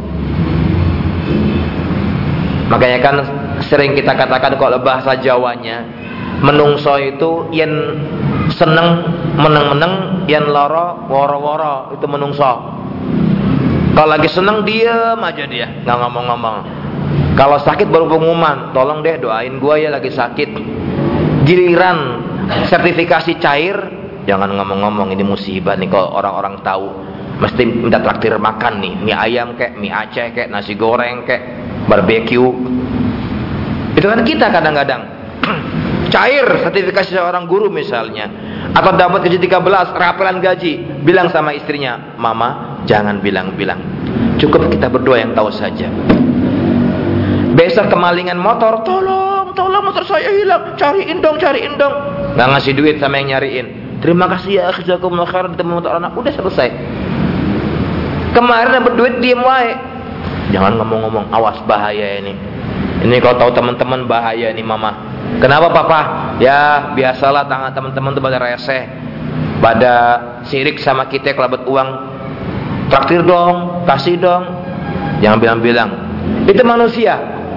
Makanya kan sering kita katakan kalau bahasa Jawanya, menungso itu yen seneng meneng-meneng, yen loro woro-woro, itu menungso. Kalau lagi seneng diem aja dia, nggak ngomong-ngomong. Kalau sakit baru pengumuman, tolong deh doain gua ya lagi sakit. Giliran sertifikasi cair, jangan ngomong-ngomong, ini musibah nih kalau orang-orang tahu. Mesti minta traktir makan nih, mie ayam kek, mie Aceh kek, nasi goreng kek, barbecue. Itu kan kita kadang-kadang cair sertifikasi seorang guru misalnya, atau dapat gaji 13, rapelan gaji, bilang sama istrinya, mama jangan bilang-bilang, cukup kita berdua yang tahu saja. Besok kemalingan motor, tolong motor saya hilang, cariin dong. Nggak ngasih duit sama yang nyariin. Terima kasih ya, jazakumullah khairan, ditemu motor anak, udah selesai. Kemarin dapat duit diem wae. Jangan ngomong-ngomong, awas bahaya ini. Ini kalau tahu teman-teman bahaya ini mama. Kenapa papa? Ya biasalah tangan teman-teman tuh pada reseh, pada sirik sama kita kalau dapat uang. Traktir dong, kasih dong. Jangan bilang-bilang. Itu manusia.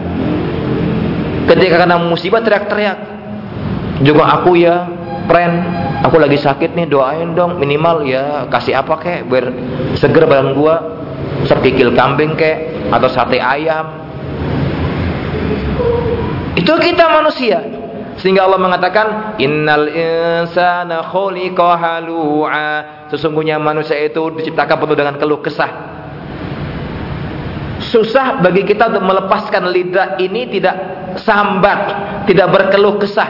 Ketika kena musibah teriak-teriak. Juga aku ya, friend, aku lagi sakit nih, doain dong, minimal ya kasih apa kek biar seger badan gua. Sekikil kambing kek atau sate ayam. Itu kita manusia. Sehingga Allah mengatakan innal insana khuliqa halu'a. Sesungguhnya manusia itu diciptakan penuh dengan keluh kesah. Susah bagi kita untuk melepaskan lidah ini tidak sambat, tidak berkeluh kesah.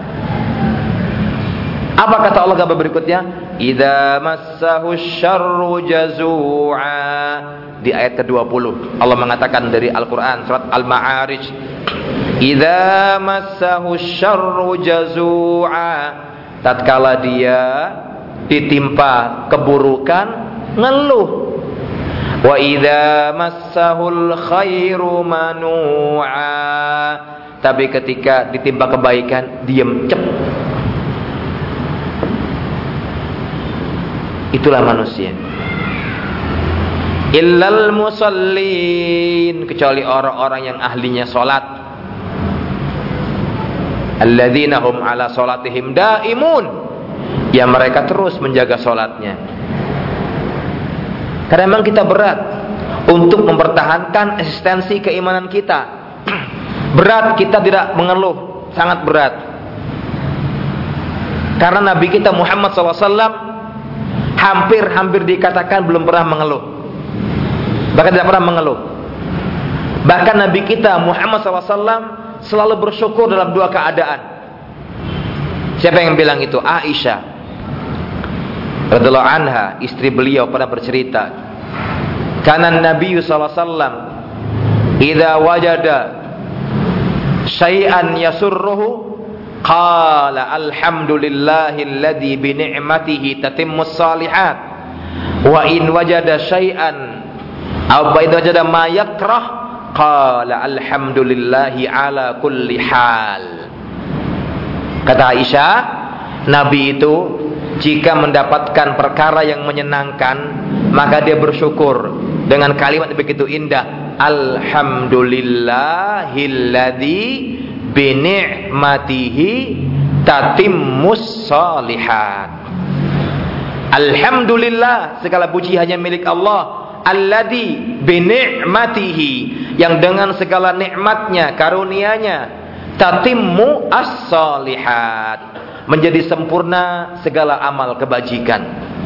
Apa kata Allah kabar berikutnya? Idza massahu syarru jazu'a. Di ayat ke-20 Allah mengatakan dari Al-Quran surat Al-Ma'arij, idza massahu syarru jazu'a. Tatkala dia ditimpa keburukan, ngeluh. Wa idza massahul khairu manu'a. Tapi ketika ditimpa kebaikan, diam cep. Itulah manusia. Illal musallin, kecuali orang-orang yang ahlinya salat. Alladzina hum ala salatihim daimun, yang mereka terus menjaga salatnya. Karena memang kita berat untuk mempertahankan eksistensi keimanan kita. Berat kita tidak mengeluh, sangat berat. Karena Nabi kita Muhammad SAW hampir dikatakan belum pernah mengeluh. Bahkan tidak pernah mengeluh. Bahkan Nabi kita Muhammad SAW selalu bersyukur dalam dua keadaan. Siapa yang bilang itu? Aisyah radhiyallahu anha, istri beliau, pernah bercerita, kana Nabi sallallahu alaihi wasallam idza wajada syai'an yasurruhu qala alhamdulillahilladzi bi ni'matihi tatimmus shalihat wa in wajada syai'an aw idza wajada ma yakrah qala alhamdulillahi ala kulli hal. Kata Aisyah, Nabi itu jika mendapatkan perkara yang menyenangkan, maka dia bersyukur dengan kalimat yang begitu indah, alhamdulillahilladzi bi ni'matihi tatimmus shalihat. Alhamdulillah, segala puji hanya milik Allah. Alladzi bi ni'matihi, yang dengan segala nikmatnya, karunia-Nya, tatimmu as-shalihat, menjadi sempurna segala amal kebajikan.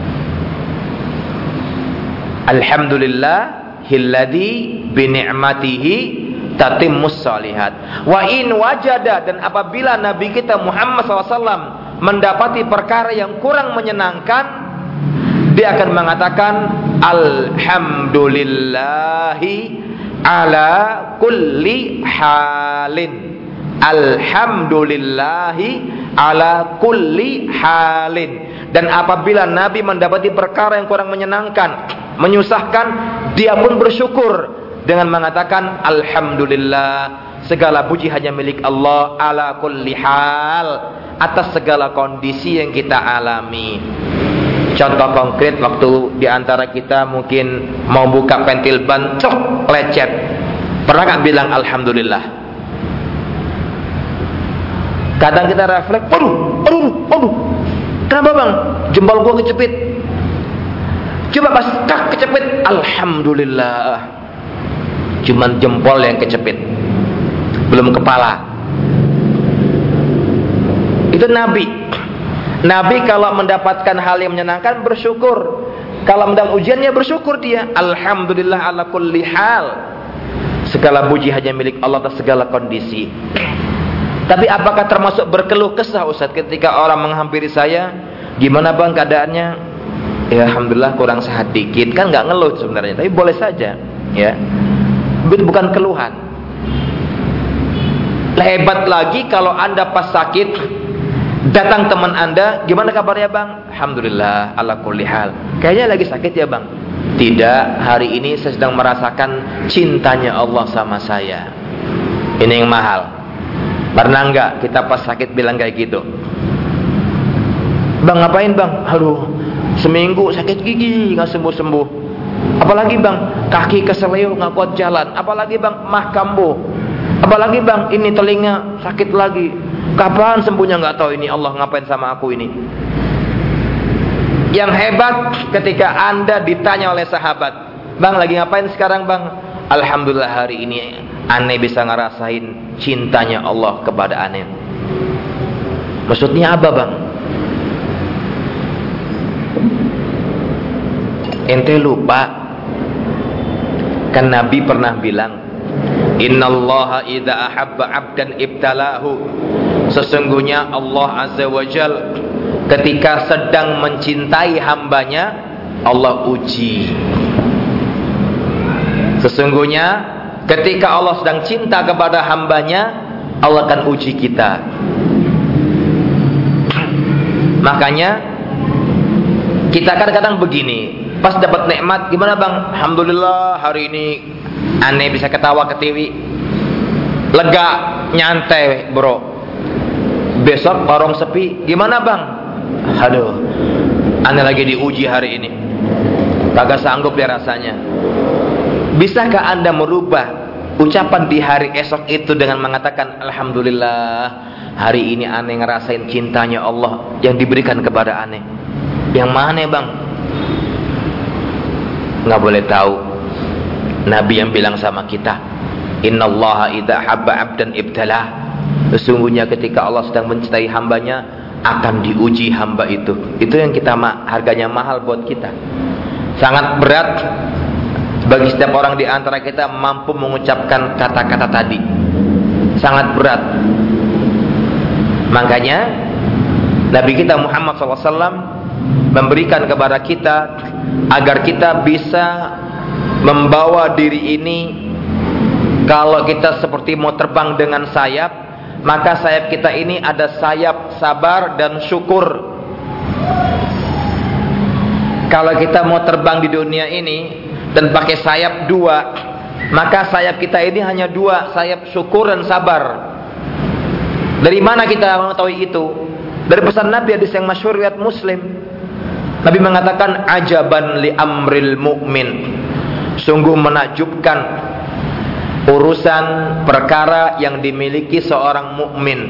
Alhamdulillahilladzi bi ni'matihi tatimmus shalihat. Wa in wajada, dan apabila Nabi kita Muhammad SAW mendapati perkara yang kurang menyenangkan, dia akan mengatakan alhamdulillahi ala kulli halin. Alhamdulillahi ala kulli halin. Dan apabila Nabi mendapati perkara yang kurang menyenangkan, menyusahkan, dia pun bersyukur dengan mengatakan alhamdulillah, segala puji hanya milik Allah ala kulli hal, atas segala kondisi yang kita alami. Contoh konkret, waktu diantara kita mungkin mau buka pentil ban, cok, lecet, pernah gak bilang alhamdulillah? Kadang kita refleks, aduh, kenapa bang? Jempol gua kecepit. Coba pas kecepit, alhamdulillah. Cuman jempol yang kecepit, belum kepala. Itu Nabi. Nabi kalau mendapatkan hal yang menyenangkan bersyukur. Kalau mendapat ujiannya bersyukur dia. Alhamdulillah ala kulli hal. Segala puji hanya milik Allah atas segala kondisi. Tapi apakah termasuk berkeluh kesah Ustaz ketika orang menghampiri saya, gimana bang keadaannya? Ya alhamdulillah kurang sehat dikit. Kan nggak ngeluh sebenarnya, tapi boleh saja, ya. Itu bukan keluhan. Hebat lagi kalau Anda pas sakit, datang teman Anda, gimana kabarnya bang? Alhamdulillah ala kulli hal. Kayaknya lagi sakit ya bang? Tidak, hari ini saya sedang merasakan cintanya Allah sama saya. Ini yang mahal. Pernah enggak kita pas sakit bilang kayak gitu? Bang ngapain bang? Aduh, seminggu sakit gigi nggak sembuh-sembuh. Apalagi bang, kaki keseleo nggak kuat jalan. Apalagi bang, mah kambuh. Apalagi bang, ini telinga sakit lagi. Kapan sembuhnya nggak tahu ini. Allah ngapain sama aku ini? Yang hebat ketika Anda ditanya oleh sahabat, bang lagi ngapain sekarang bang? Alhamdulillah hari ini aneh bisa ngerasain cintanya Allah kepada aneh. Maksudnya apa bang? Ente lupa? Kan Nabi pernah bilang, innallaha idza ahabba 'abdan ibtalahu. Sesungguhnya Allah Azza wa Jal ketika sedang mencintai hambanya, Allah uji. Sesungguhnya ketika Allah sedang cinta kepada hambanya, Allah akan uji kita. Makanya kita kadang-kadang begini, pas dapat nikmat, gimana bang? Alhamdulillah hari ini aneh bisa ketawa ketiwi, lega, nyantai bro. Besok warung sepi, gimana bang? Aduh, aneh lagi diuji hari ini, kagak sanggup dia rasanya. Bisakah Anda merubah ucapan di hari esok itu dengan mengatakan alhamdulillah hari ini aneh ngerasain cintanya Allah yang diberikan kepada aneh? Yang mana bang? Nggak boleh tahu. Nabi yang bilang sama kita, innallaha idza habba 'abdan ibtalah. Sesungguhnya ketika Allah sedang mencintai hambanya, akan diuji hamba itu. Itu yang kita harganya mahal buat kita. Sangat berat bagi setiap orang di antara kita mampu mengucapkan kata-kata tadi. Sangat berat. Makanya Nabi kita Muhammad SAW memberikan kepada kita agar kita bisa membawa diri ini. Kalau kita seperti mau terbang dengan sayap, maka sayap kita ini ada sayap sabar dan syukur. Kalau kita mau terbang di dunia ini dan pakai sayap dua, maka sayap kita ini hanya dua, sayap syukur dan sabar. Dari mana kita mengetahui itu? Dari pesan Nabi, hadis yang masyhur riwayat Muslim. Nabi mengatakan, ajaban li amril mu'min. Sungguh menakjubkan urusan perkara yang dimiliki seorang mukmin.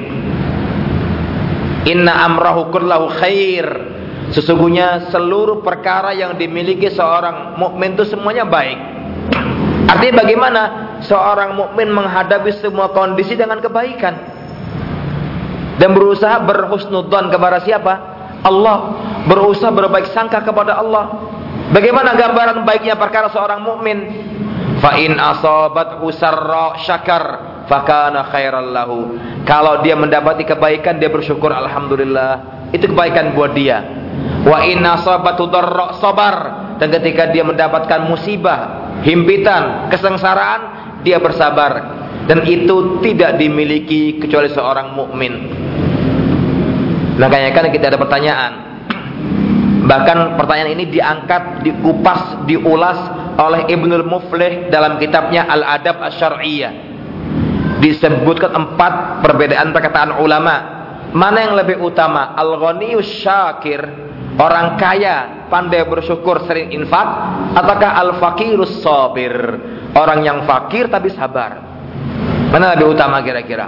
Inna amrahu kullahu khair. Sesungguhnya seluruh perkara yang dimiliki seorang mukmin itu semuanya baik. Artinya bagaimana seorang mukmin menghadapi semua kondisi dengan kebaikan dan berusaha berhusnudzon kepada siapa? Allah. Berusaha berbaik sangka kepada Allah. Bagaimana gambaran baiknya perkara seorang mukmin? Fa in asabathu sarra syakar fakana khairal lahu. Kalau dia mendapati kebaikan, dia bersyukur, alhamdulillah. Itu kebaikan buat dia. Wa in asabathu dharra sabar. dan ketika dia mendapatkan musibah, himpitan, kesengsaraan, dia bersabar. Dan itu tidak dimiliki kecuali seorang mukmin. Makanya kan kita ada pertanyaan. Bahkan pertanyaan ini diangkat, dikupas, diulas oleh Ibnul Muflih dalam kitabnya Al-Adab Asy-Syar'iyyah. Disebutkan 4 perbedaan perkataan ulama. Mana yang lebih utama? Al-Ghaniyus Syakir, orang kaya pandai bersyukur sering infak, ataukah Al-Fakirus Sabir, orang yang fakir tapi sabar? Mana lebih utama kira-kira?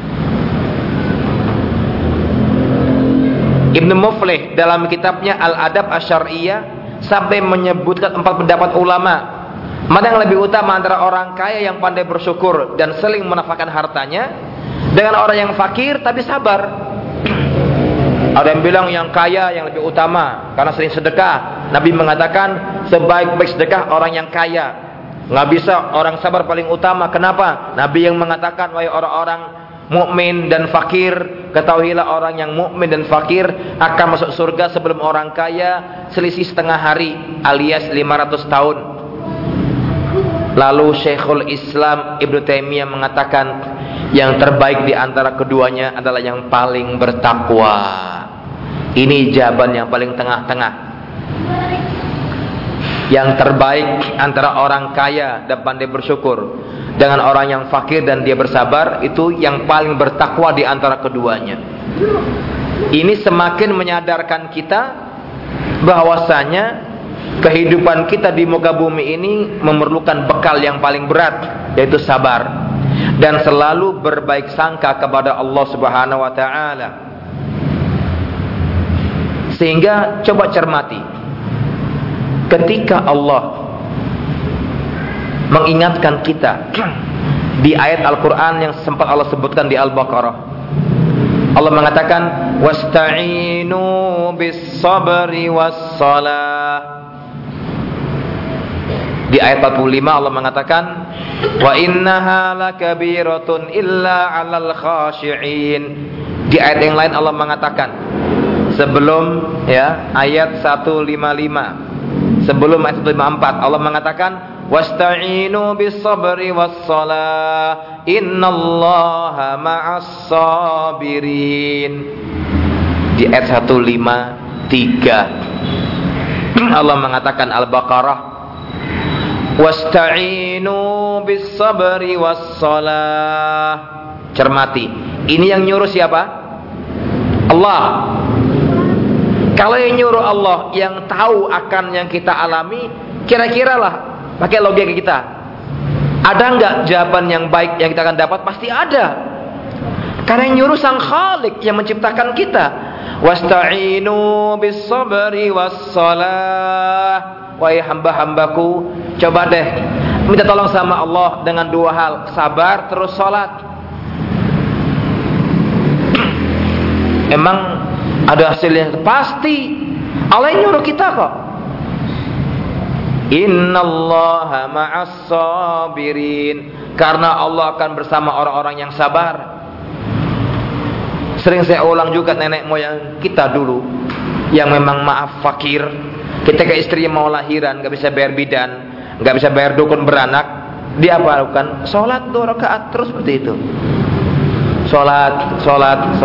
Ibnu Muflih dalam kitabnya Al-Adab Asy-Syar'iyyah sampai menyebutkan 4 pendapat ulama. Mana yang lebih utama antara orang kaya yang pandai bersyukur dan sering menafkahkan hartanya dengan orang yang fakir tapi sabar? Ada yang bilang yang kaya yang lebih utama karena sering sedekah. Nabi mengatakan sebaik-baik sedekah orang yang kaya. Nggak bisa orang sabar paling utama. Kenapa? Nabi yang mengatakan, wahai orang-orang mukmin dan fakir, ketahuilah orang yang mukmin dan fakir akan masuk surga sebelum orang kaya selisih setengah hari, alias 500 tahun. Lalu Syekhul Islam Ibnu Taimiyah mengatakan yang terbaik di antara keduanya adalah yang paling bertakwa. Ini jawaban yang paling tengah-tengah. Yang terbaik antara orang kaya dan pandai bersyukur dengan orang yang fakir dan dia bersabar, itu yang paling bertakwa di antara keduanya. Ini semakin menyadarkan kita bahwasanya kehidupan kita di muka bumi ini memerlukan bekal yang paling berat, yaitu sabar, dan selalu berbaik sangka kepada Allah Subhanahu wa taala. Sehingga coba cermati, ketika Allah mengingatkan kita di ayat Al-Quran yang sempat Allah sebutkan di Al-Baqarah, Allah mengatakan wasta'inu bis-sabri was-salah. Di ayat 45 Allah mengatakan wa innaha lakabiratun illa 'alal khashi'in. Di ayat yang lain Allah mengatakan, sebelum ayat 155, sebelum ayat 154, Allah mengatakan wasta'inu bis-sabri was-salah innallaha ma'as sabirin. Di ayat 153 Allah mengatakan, Al-Baqarah, wasta'inu bis-sabri was-salah. Cermati, ini yang nyuruh siapa? Allah. Kalau yang nyuruh Allah, yang tahu akan yang kita alami, kira-kira lah pakai logika kita, ada nggak jawaban yang baik yang kita akan dapat? Pasti ada, karena yang nyuruh Sang Khalik yang menciptakan kita. Wasta'inu bis-sabri was-salah. Wahai hamba-hambaku, coba deh minta tolong sama Allah dengan 2 hal, sabar terus salat. Emang ada hasilnya? Pasti. Allah yang nyuruh kita kok. Innallaha ma'as sabirin. Karena Allah akan bersama orang-orang yang sabar. Sering saya ulang juga, nenek moyang kita dulu yang memang maaf fakir, ketika istri mau lahiran gak bisa bayar bidan, gak bisa bayar dukun beranak, dia apa lakukan? Sholat 2 rakaat terus seperti itu. Sholat.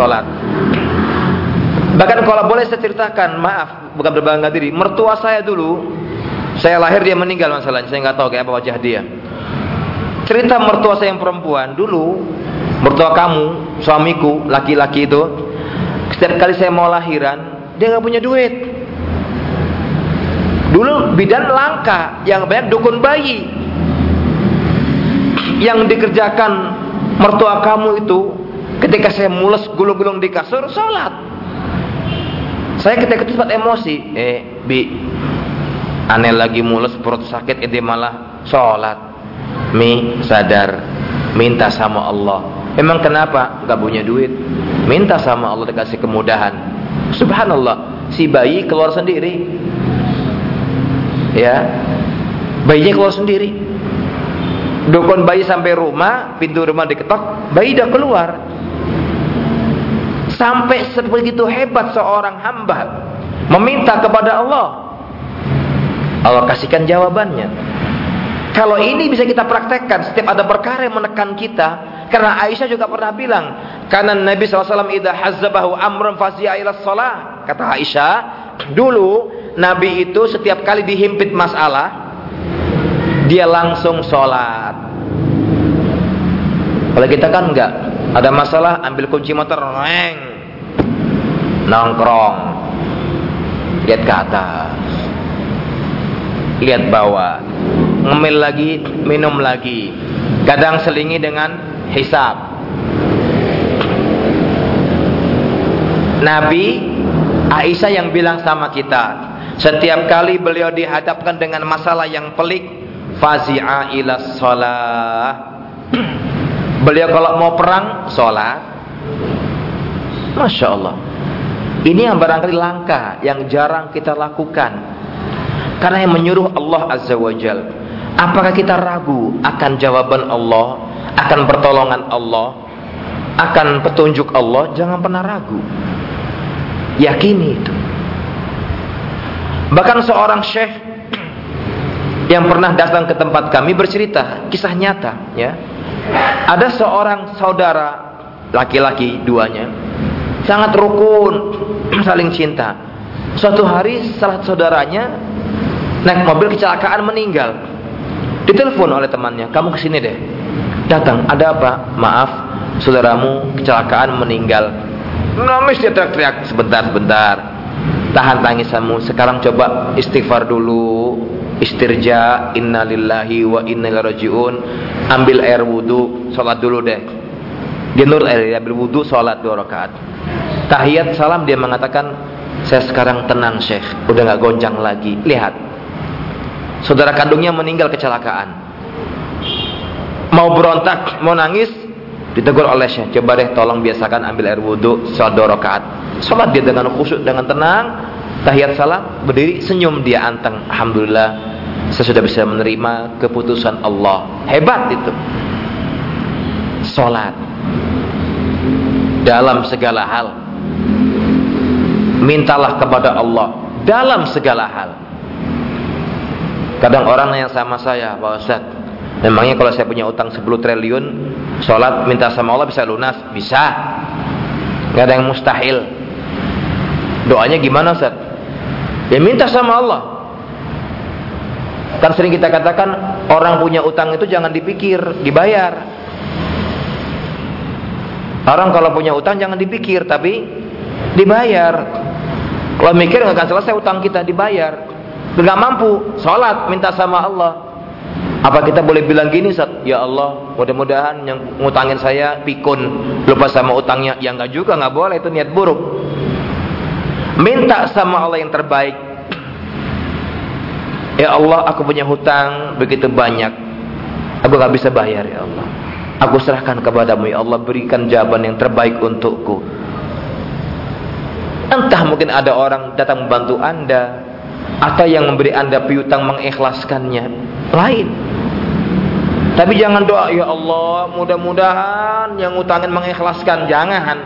Bahkan kalau boleh saya ceritakan, maaf bukan berbangga diri, mertua saya dulu, saya lahir dia meninggal masalahnya, saya nggak tahu kayak apa wajah dia. Cerita mertua saya yang perempuan dulu, mertua kamu, suamiku, laki-laki itu, setiap kali saya mau lahiran, dia nggak punya duit. Dulu bidan langka, yang banyak dukun bayi. Yang dikerjakan mertua kamu itu, ketika saya mules gulung-gulung di kasur, sholat. Saya ketika itu sempat emosi, Bi, aneh lagi mules, perut sakit, ente malah sholat. Mi, sadar, minta sama Allah. Emang kenapa? Gak punya duit. Minta sama Allah dikasih kemudahan. Subhanallah, si bayi keluar sendiri. Ya, bayinya keluar sendiri. Dukun bayi sampai rumah, pintu rumah diketok, bayi udah keluar. Sampai sebegitu hebat seorang hamba meminta kepada Allah. Allah kasihkan jawabannya. Kalau ini bisa kita praktekkan setiap ada perkara yang menekan kita. Karena Aisyah juga pernah bilang, karena Nabi SAW idza hazzabahu amrun fasi'a ila shalah. Kata Aisyah, dulu Nabi itu setiap kali dihimpit masalah, dia langsung sholat. Kalau kita kan enggak, ada masalah ambil kunci motor, nongkrong, lihat ke atas, lihat bawah, ngemil lagi, minum lagi, kadang selingi dengan hisab. Nabi Aisyah yang bilang sama kita, setiap kali beliau dihadapkan dengan masalah yang pelik, fazi'a ila shalah. Beliau kalau mau perang, sholat. Masya Allah. Ini yang barangkali langka, yang jarang kita lakukan. Karena yang menyuruh Allah Azza wa Jal. Apakah kita ragu akan jawaban Allah, akan pertolongan Allah, akan petunjuk Allah? Jangan pernah ragu. Yakini itu. Bahkan seorang syekh yang pernah datang ke tempat kami bercerita, kisah nyata, ya. Ada seorang saudara laki-laki, duanya sangat rukun, saling cinta. Suatu hari salah saudaranya naik mobil kecelakaan meninggal. Ditelepon oleh temannya, kamu kesini deh. Datang, ada apa? Maaf, saudaramu kecelakaan meninggal. Nangis dia teriak-teriak, sebentar. Tahan tangisanmu, sekarang coba istighfar dulu, istirja, innalillahi wa inna ilaihi rajiun. Ambil air wudu, sholat dulu deh. Dia ambil wudu, sholat 2 rakaat. Tahiyat salam dia mengatakan, saya sekarang tenang Syekh, udah gak goncang lagi. Lihat, saudara kandungnya meninggal kecelakaan. Mau berontak, mau nangis, ditegur oleh Syekh, coba deh tolong biasakan ambil air wudu, sholat 2 rakaat. Sholat dia dengan khusyuk, dengan tenang. Tahiyat salam, berdiri, senyum dia anteng. Alhamdulillah, saya sudah bisa menerima keputusan Allah. Hebat itu. Sholat dalam segala hal, mintalah kepada Allah dalam segala hal. Kadang orang yang sama saya, Pak Ustaz, memangnya kalau saya punya utang 10 triliun, sholat minta sama Allah bisa lunas? Bisa. Gak ada yang mustahil. Doanya gimana Ustaz? Ya minta sama Allah. Kan sering kita katakan, orang punya utang itu jangan dipikir, dibayar. Orang kalau punya utang jangan dipikir, tapi dibayar. Kalau mikir nggak akan selesai utang kita, dibayar. Nggak mampu, sholat minta sama Allah. Apa kita boleh bilang gini, Ustaz? Ya Allah, mudah-mudahan yang ngutangin saya pikun, lupa sama utangnya. Ya nggak juga, nggak boleh, itu niat buruk. Minta sama Allah yang terbaik. Ya Allah, aku punya hutang begitu banyak, aku gak bisa bayar ya Allah. Aku serahkan kepadamu ya Allah, berikan jawaban yang terbaik untukku. Entah mungkin ada orang datang membantu anda, atau yang memberi anda piutang mengikhlaskannya, lain. Tapi jangan doa, ya Allah mudah-mudahan yang ngutangin mengikhlaskan. Jangan.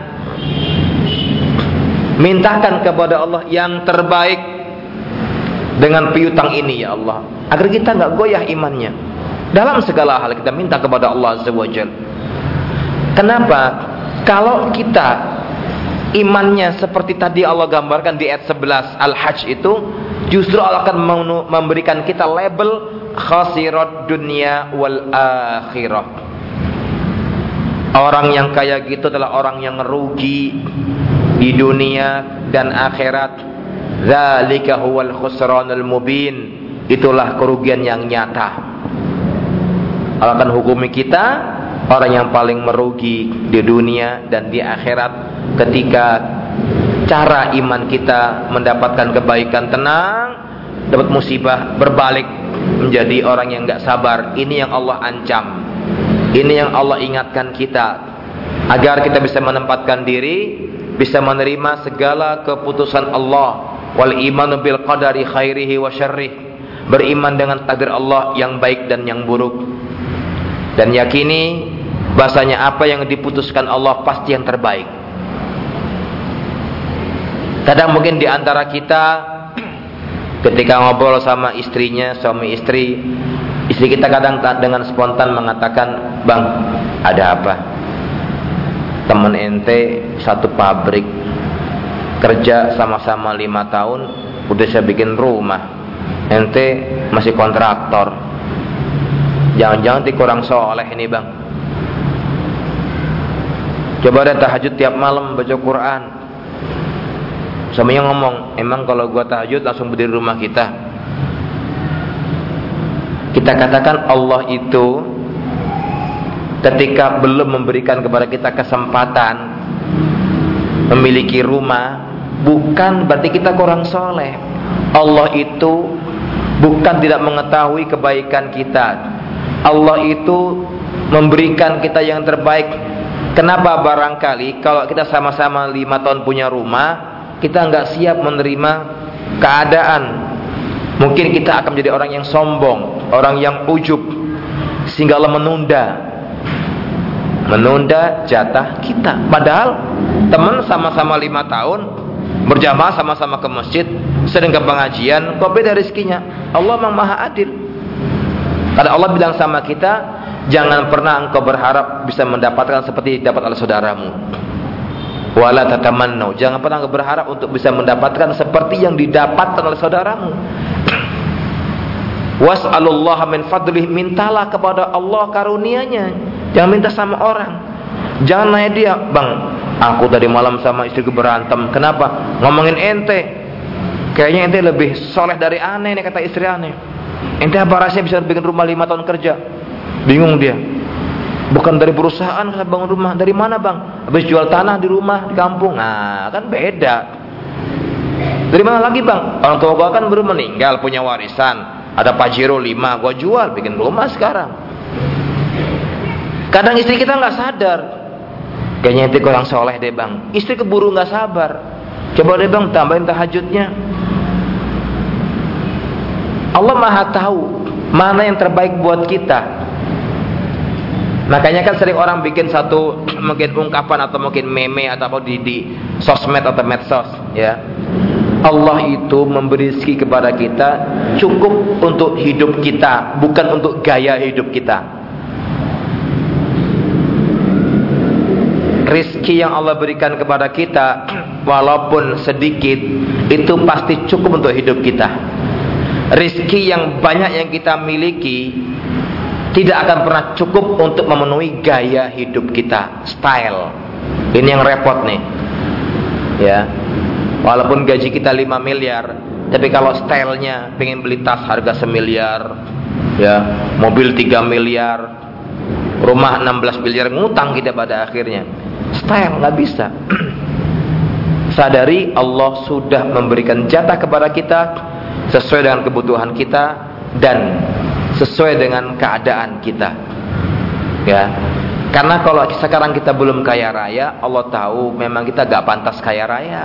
Mintakan kepada Allah yang terbaik dengan piutang ini ya Allah, agar kita gak goyah imannya. Dalam segala hal kita minta kepada Allah Azza wa Jalla. Kenapa? Kalau kita imannya seperti tadi Allah gambarkan di ayat 11 Al-Hajj itu, justru Allah akan memberikan kita label khasirat dunia wal akhirah. Orang yang kaya gitu adalah orang yang rugi di dunia dan akhirat. Dzalika huwal khusranul mubin. Itulah kerugian yang nyata. Allah akan hukumi kita orang yang paling merugi di dunia dan di akhirat ketika cara iman kita mendapatkan kebaikan tenang, dapat musibah berbalik menjadi orang yang enggak sabar. Ini yang Allah ancam. Ini yang Allah ingatkan kita, agar kita bisa menempatkan diri, bisa menerima segala keputusan Allah. Wal imanu bil qadari khairihi wa syarrih. Beriman dengan takdir Allah yang baik dan yang buruk. Dan yakini bahasanya apa yang diputuskan Allah pasti yang terbaik. Kadang mungkin di antara kita Ketika ngobrol sama istrinya, suami istri kita kadang dengan spontan mengatakan, "Bang, ada apa? Temen ente satu pabrik, kerja sama-sama 5 tahun, udah saya bikin rumah. Ente masih kontraktor. Jangan-jangan kurang soleh ini, Bang. Coba deh tahajud tiap malam baca Quran." Suaminya ngomong, "Emang kalau gua tahajud langsung berdiri rumah kita?" Kita katakan Allah itu ketika belum memberikan kepada kita kesempatan memiliki rumah, bukan berarti kita kurang soleh. Allah itu bukan tidak mengetahui kebaikan kita. Allah itu memberikan kita yang terbaik. Kenapa barangkali kalau kita sama-sama 5 tahun punya rumah, kita nggak siap menerima keadaan. Mungkin kita akan menjadi orang yang sombong, orang yang ujub, sehingga Allah menunda jatah kita. Padahal teman sama-sama 5 tahun, berjamaah sama-sama ke masjid, sering ke pengajian, kok beda rezekinya? Allah memang maha adil. Karena Allah bilang sama kita, jangan pernah engkau berharap bisa mendapatkan seperti dapat oleh saudaramu. Wala tatamannu, jangan pernah berharap untuk bisa mendapatkan seperti yang didapatkan oleh saudaramu. Was'alullaha min fadlih, mintalah kepada Allah karunia-Nya, jangan minta sama orang. Jangan nanya dia, "Bang, aku tadi malam sama istriku berantem, kenapa?" Ngomongin ente, kayaknya ente lebih soleh dari aneh nih, kata istri aneh. Ente apa rasanya bisa bikin rumah 5 tahun kerja? Bingung dia. Bukan dari perusahaan saya bangun rumah. Dari mana, Bang? Habis jual tanah di rumah di kampung. Nah, kan beda. Dari mana lagi, Bang? Orang tua gua kan baru meninggal, punya warisan. Ada Pajero 5, gua jual, bikin rumah sekarang. Kadang istri kita nggak sadar. Kayaknya ente kurang soleh deh, Bang. Istri keburu nggak sabar. Coba deh, Bang, tambahin tahajudnya. Allah maha tahu mana yang terbaik buat kita. Makanya kan sering orang bikin satu mungkin ungkapan atau mungkin meme atau apa di sosmed atau medsos, ya. Allah itu memberi rezeki kepada kita cukup untuk hidup kita, bukan untuk gaya hidup kita. Rezeki yang Allah berikan kepada kita walaupun sedikit, itu pasti cukup untuk hidup kita. Rezeki yang banyak yang kita miliki tidak akan pernah cukup untuk memenuhi gaya hidup kita, style. Ini yang repot nih, ya. Walaupun gaji kita 5 miliar, tapi kalau stylenya pengen beli tas harga 1 miliar, ya, mobil 3 miliar, rumah 16 miliar, ngutang kita pada akhirnya. Style nggak bisa. Sadari Allah sudah memberikan jatah kepada kita sesuai dengan kebutuhan kita dan sesuai dengan keadaan kita, ya. Karena kalau sekarang kita belum kaya raya, Allah tahu memang kita gak pantas kaya raya.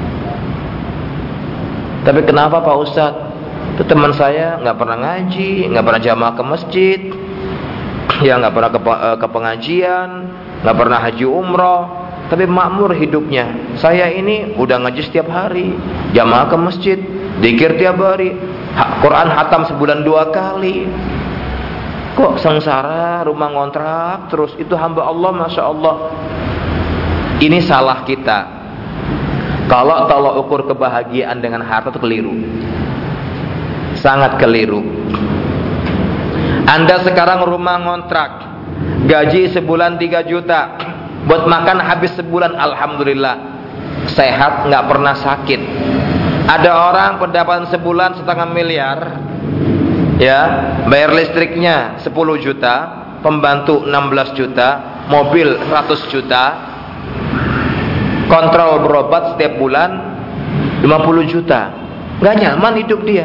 Tapi kenapa, Pak Ustadz? Itu teman saya gak pernah ngaji, gak pernah jamaah ke masjid, ya gak pernah ke pengajian, gak pernah haji umroh, tapi makmur hidupnya. Saya ini udah ngaji setiap hari, jamaah ke masjid, dzikir tiap hari, Quran hatam sebulan 2 kali. Kok sengsara, rumah ngontrak terus? Itu hamba Allah, Masya Allah. Ini salah kita. Kalau tolak ukur kebahagiaan dengan harta itu keliru, sangat keliru. Anda sekarang rumah ngontrak, gaji sebulan 3 juta, buat makan habis sebulan, alhamdulillah, sehat, nggak pernah sakit. Ada orang pendapatan sebulan 1,5 miliar, ya, bayar listriknya 10 juta, pembantu 16 juta, mobil 100 juta, kontrol berobat setiap bulan 50 juta. Nggak nyaman hidup dia,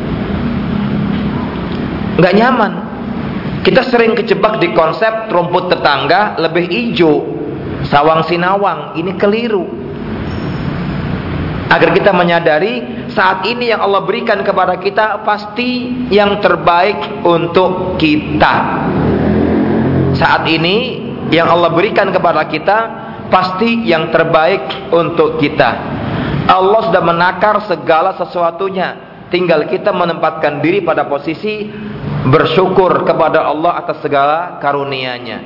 nggak nyaman. Kita sering kejebak di konsep rumput tetangga lebih hijau, sawang sinawang. Ini keliru. Agar kita menyadari saat ini yang Allah berikan kepada kita pasti yang terbaik untuk kita. Saat ini yang Allah berikan kepada kita pasti yang terbaik untuk kita. Allah sudah menakar segala sesuatunya. tinggal kita menempatkan diri pada posisi bersyukur kepada Allah atas segala karunia-Nya.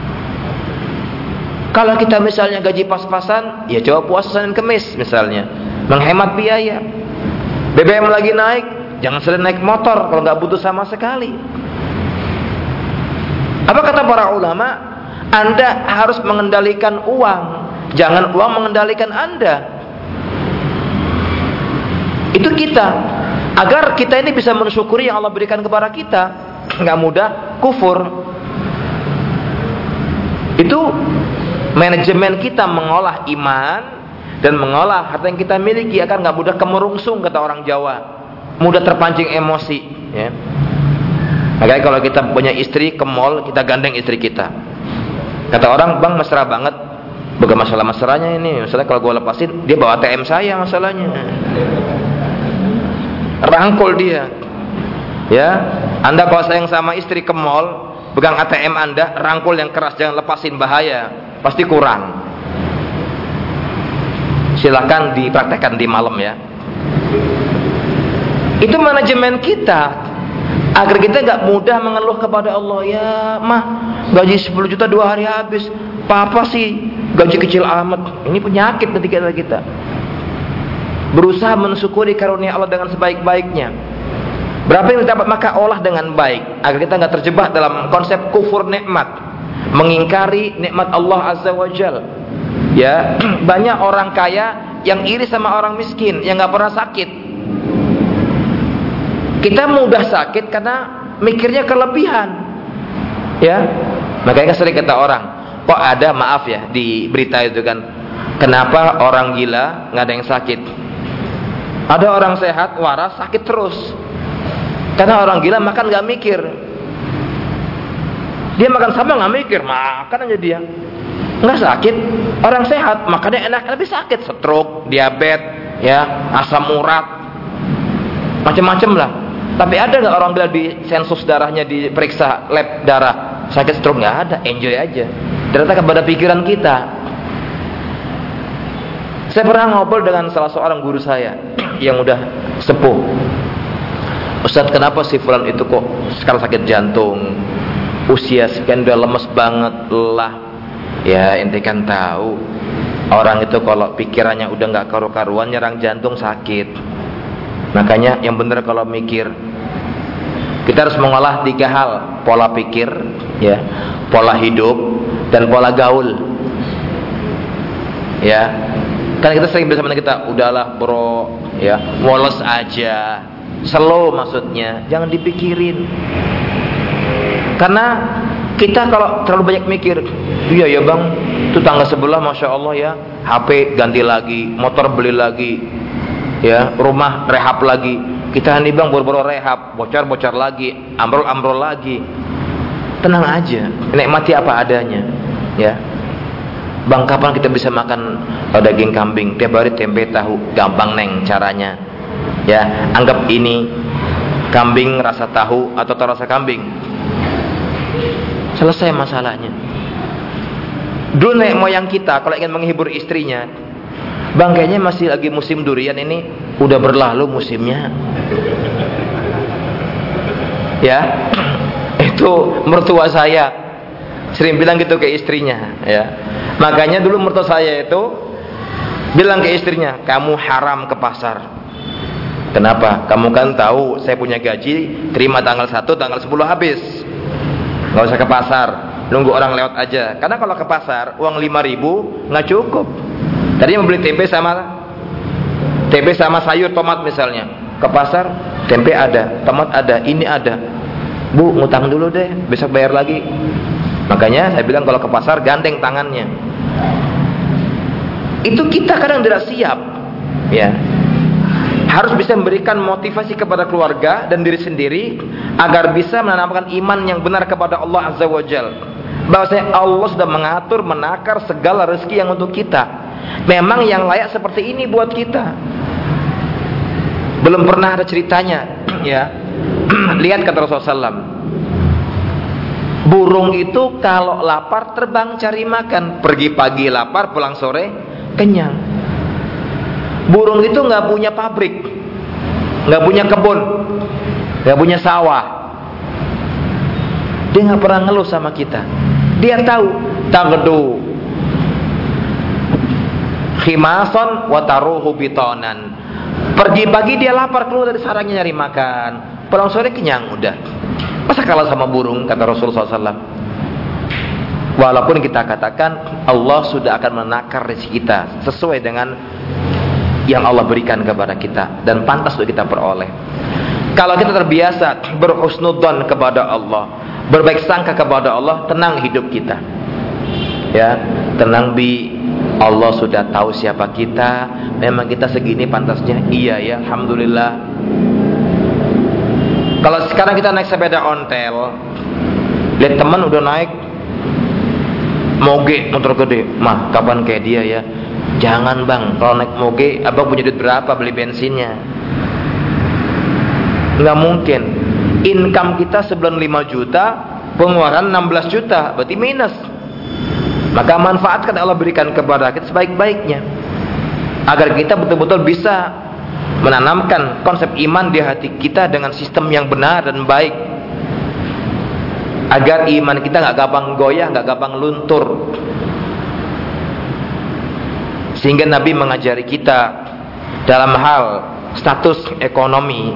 Kalau kita misalnya gaji pas-pasan, ya coba puasa Senin Kemis misalnya, menghemat biaya. BBM lagi naik, jangan sering naik motor kalau nggak butuh sama sekali. Apa kata para ulama? Anda harus mengendalikan uang, jangan uang mengendalikan Anda. Itu kita, agar kita ini bisa mensyukuri yang Allah berikan kepada kita, nggak mudah kufur. Itu manajemen kita mengolah iman dan mengolah harta yang kita miliki akan nggak mudah kemerungsung, kata orang Jawa, mudah terpancing emosi. Ya. Makanya kalau kita punya istri ke mall, kita gandeng istri kita. Kata orang, bang mesra banget. Bukan masalah mesranya ini, masalah kalau gue lepasin dia bawa ATM saya masalahnya. Rangkul dia. Ya, Anda kalau sayang sama istri ke mall, pegang ATM Anda, rangkul yang keras, jangan lepasin, bahaya. Pasti kurang. Silakan dipraktekkan di malam ya. Itu manajemen kita, agar kita gak mudah mengeluh kepada Allah. Ya mah, gaji 10 juta 2 hari habis. Papa sih gaji kecil amat. Ini penyakit nanti kita. Berusaha mensyukuri karunia Allah dengan sebaik-baiknya. Berapa yang dapat maka olah dengan baik, agar kita gak terjebak dalam konsep kufur nikmat, mengingkari nikmat Allah Azza wa Jal. Ya, banyak orang kaya yang iri sama orang miskin yang gak pernah sakit. Kita mudah sakit karena mikirnya kelebihan. Ya, makanya sering kata orang, kok ada, maaf ya, di berita itu kan, kenapa orang gila nggak ada yang sakit? Ada orang sehat waras sakit terus. Karena orang gila makan nggak mikir. Dia makan sama nggak mikir, makan aja dia. Nggak sakit. Orang sehat makannya enak, tapi sakit, stroke, diabetes, ya, asam urat, macam-macam lah. Tapi ada nggak orang gila di sensus darahnya, diperiksa lab darah, sakit stroke? Nggak ada, enjoy aja. Ternyata kepada pikiran kita. Saya pernah ngobrol dengan salah seorang guru saya yang udah sepuh. Ustadz, kenapa si fulan itu kok sekarang sakit jantung, usia sekian udah lemes banget, lelah. Ya ente kan tahu, orang itu kalau pikirannya udah nggak karu-karuan, nyerang jantung sakit. Makanya yang benar kalau mikir, kita harus mengolah 3 hal: pola pikir, ya, pola hidup, dan pola gaul. Ya, kan kita sering bilang sama kita, udahlah bro, ya, woles aja, slow maksudnya, jangan dipikirin. Karena kita kalau terlalu banyak mikir, iya ya bang, tetangga sebelah masya Allah ya, HP ganti lagi, motor beli lagi, ya, rumah rehab lagi. Kita nih bang boro-boro rehab, bocor-bocor lagi, ambrol-ambrol lagi. Tenang aja, nikmati apa adanya, ya. Bang, kapan kita bisa makan daging kambing? Tiap hari tempe tahu, gampang neng caranya. Ya, anggap ini kambing rasa tahu atau rasa kambing. Selesai masalahnya. Dulu nenek moyang kita kalau ingin menghibur istrinya, bang kayaknya masih lagi musim durian ini, udah berlalu musimnya. Ya, itu mertua saya sering bilang gitu ke istrinya. Ya, makanya dulu mertua saya itu bilang ke istrinya, kamu haram ke pasar. Kenapa? Kamu kan tahu saya punya gaji, terima tanggal 1, tanggal 10 habis. Nggak usah ke pasar, nunggu orang lewat aja. Karena kalau ke pasar uang 5.000 nggak cukup. Tadinya mau beli tempe sama sayur, tomat misalnya. Ke pasar, tempe ada, tomat ada, ini ada. Bu, ngutang dulu deh, besok bayar lagi. Makanya saya bilang kalau ke pasar gandeng tangannya. Itu kita kadang tidak siap, ya. Harus bisa memberikan motivasi kepada keluarga dan diri sendiri agar bisa menanamkan iman yang benar kepada Allah Azza wa Jal. Bahwasanya Allah sudah mengatur, menakar segala rezeki yang untuk kita. Memang yang layak seperti ini buat kita. Belum pernah ada ceritanya, ya. Lihat kata Rasulullah SAW, burung itu kalau lapar terbang cari makan, pergi pagi lapar, pulang sore kenyang. Burung itu nggak punya pabrik, nggak punya kebun, nggak punya sawah. Dia nggak pernah ngeluh sama kita. Dia tahu tagdu khimason wa taruhu bitonan. Pergi pagi dia lapar, keluar dari sarangnya nyari makan. Pulang sore kenyang udah. Masa kalah sama burung, kata Rasulullah SAW. Walaupun kita katakan Allah sudah akan menakar rezeki kita sesuai dengan yang Allah berikan kepada kita dan pantas untuk kita peroleh. Kalau kita terbiasa berhusnudzon kepada Allah, berbaik sangka kepada Allah, tenang hidup kita. Ya, tenang bi. Allah sudah tahu siapa kita. Memang kita segini pantasnya. Iya ya, alhamdulillah. Kalau sekarang kita naik sepeda ontel, lihat teman udah naik moge motor gede, mah kapan kayak dia ya? Jangan bang, kalau naik moge, abang punya duit berapa beli bensinnya? Nggak mungkin. Income kita sebulan 5 juta, pengeluaran 16 juta, berarti minus. Maka manfaatkan Allah berikan kepada kita sebaik-baiknya, agar kita betul-betul bisa menanamkan konsep iman di hati kita dengan sistem yang benar dan baik, agar iman kita nggak gampang goyah, nggak gampang luntur. Sehingga Nabi mengajari kita dalam hal status ekonomi,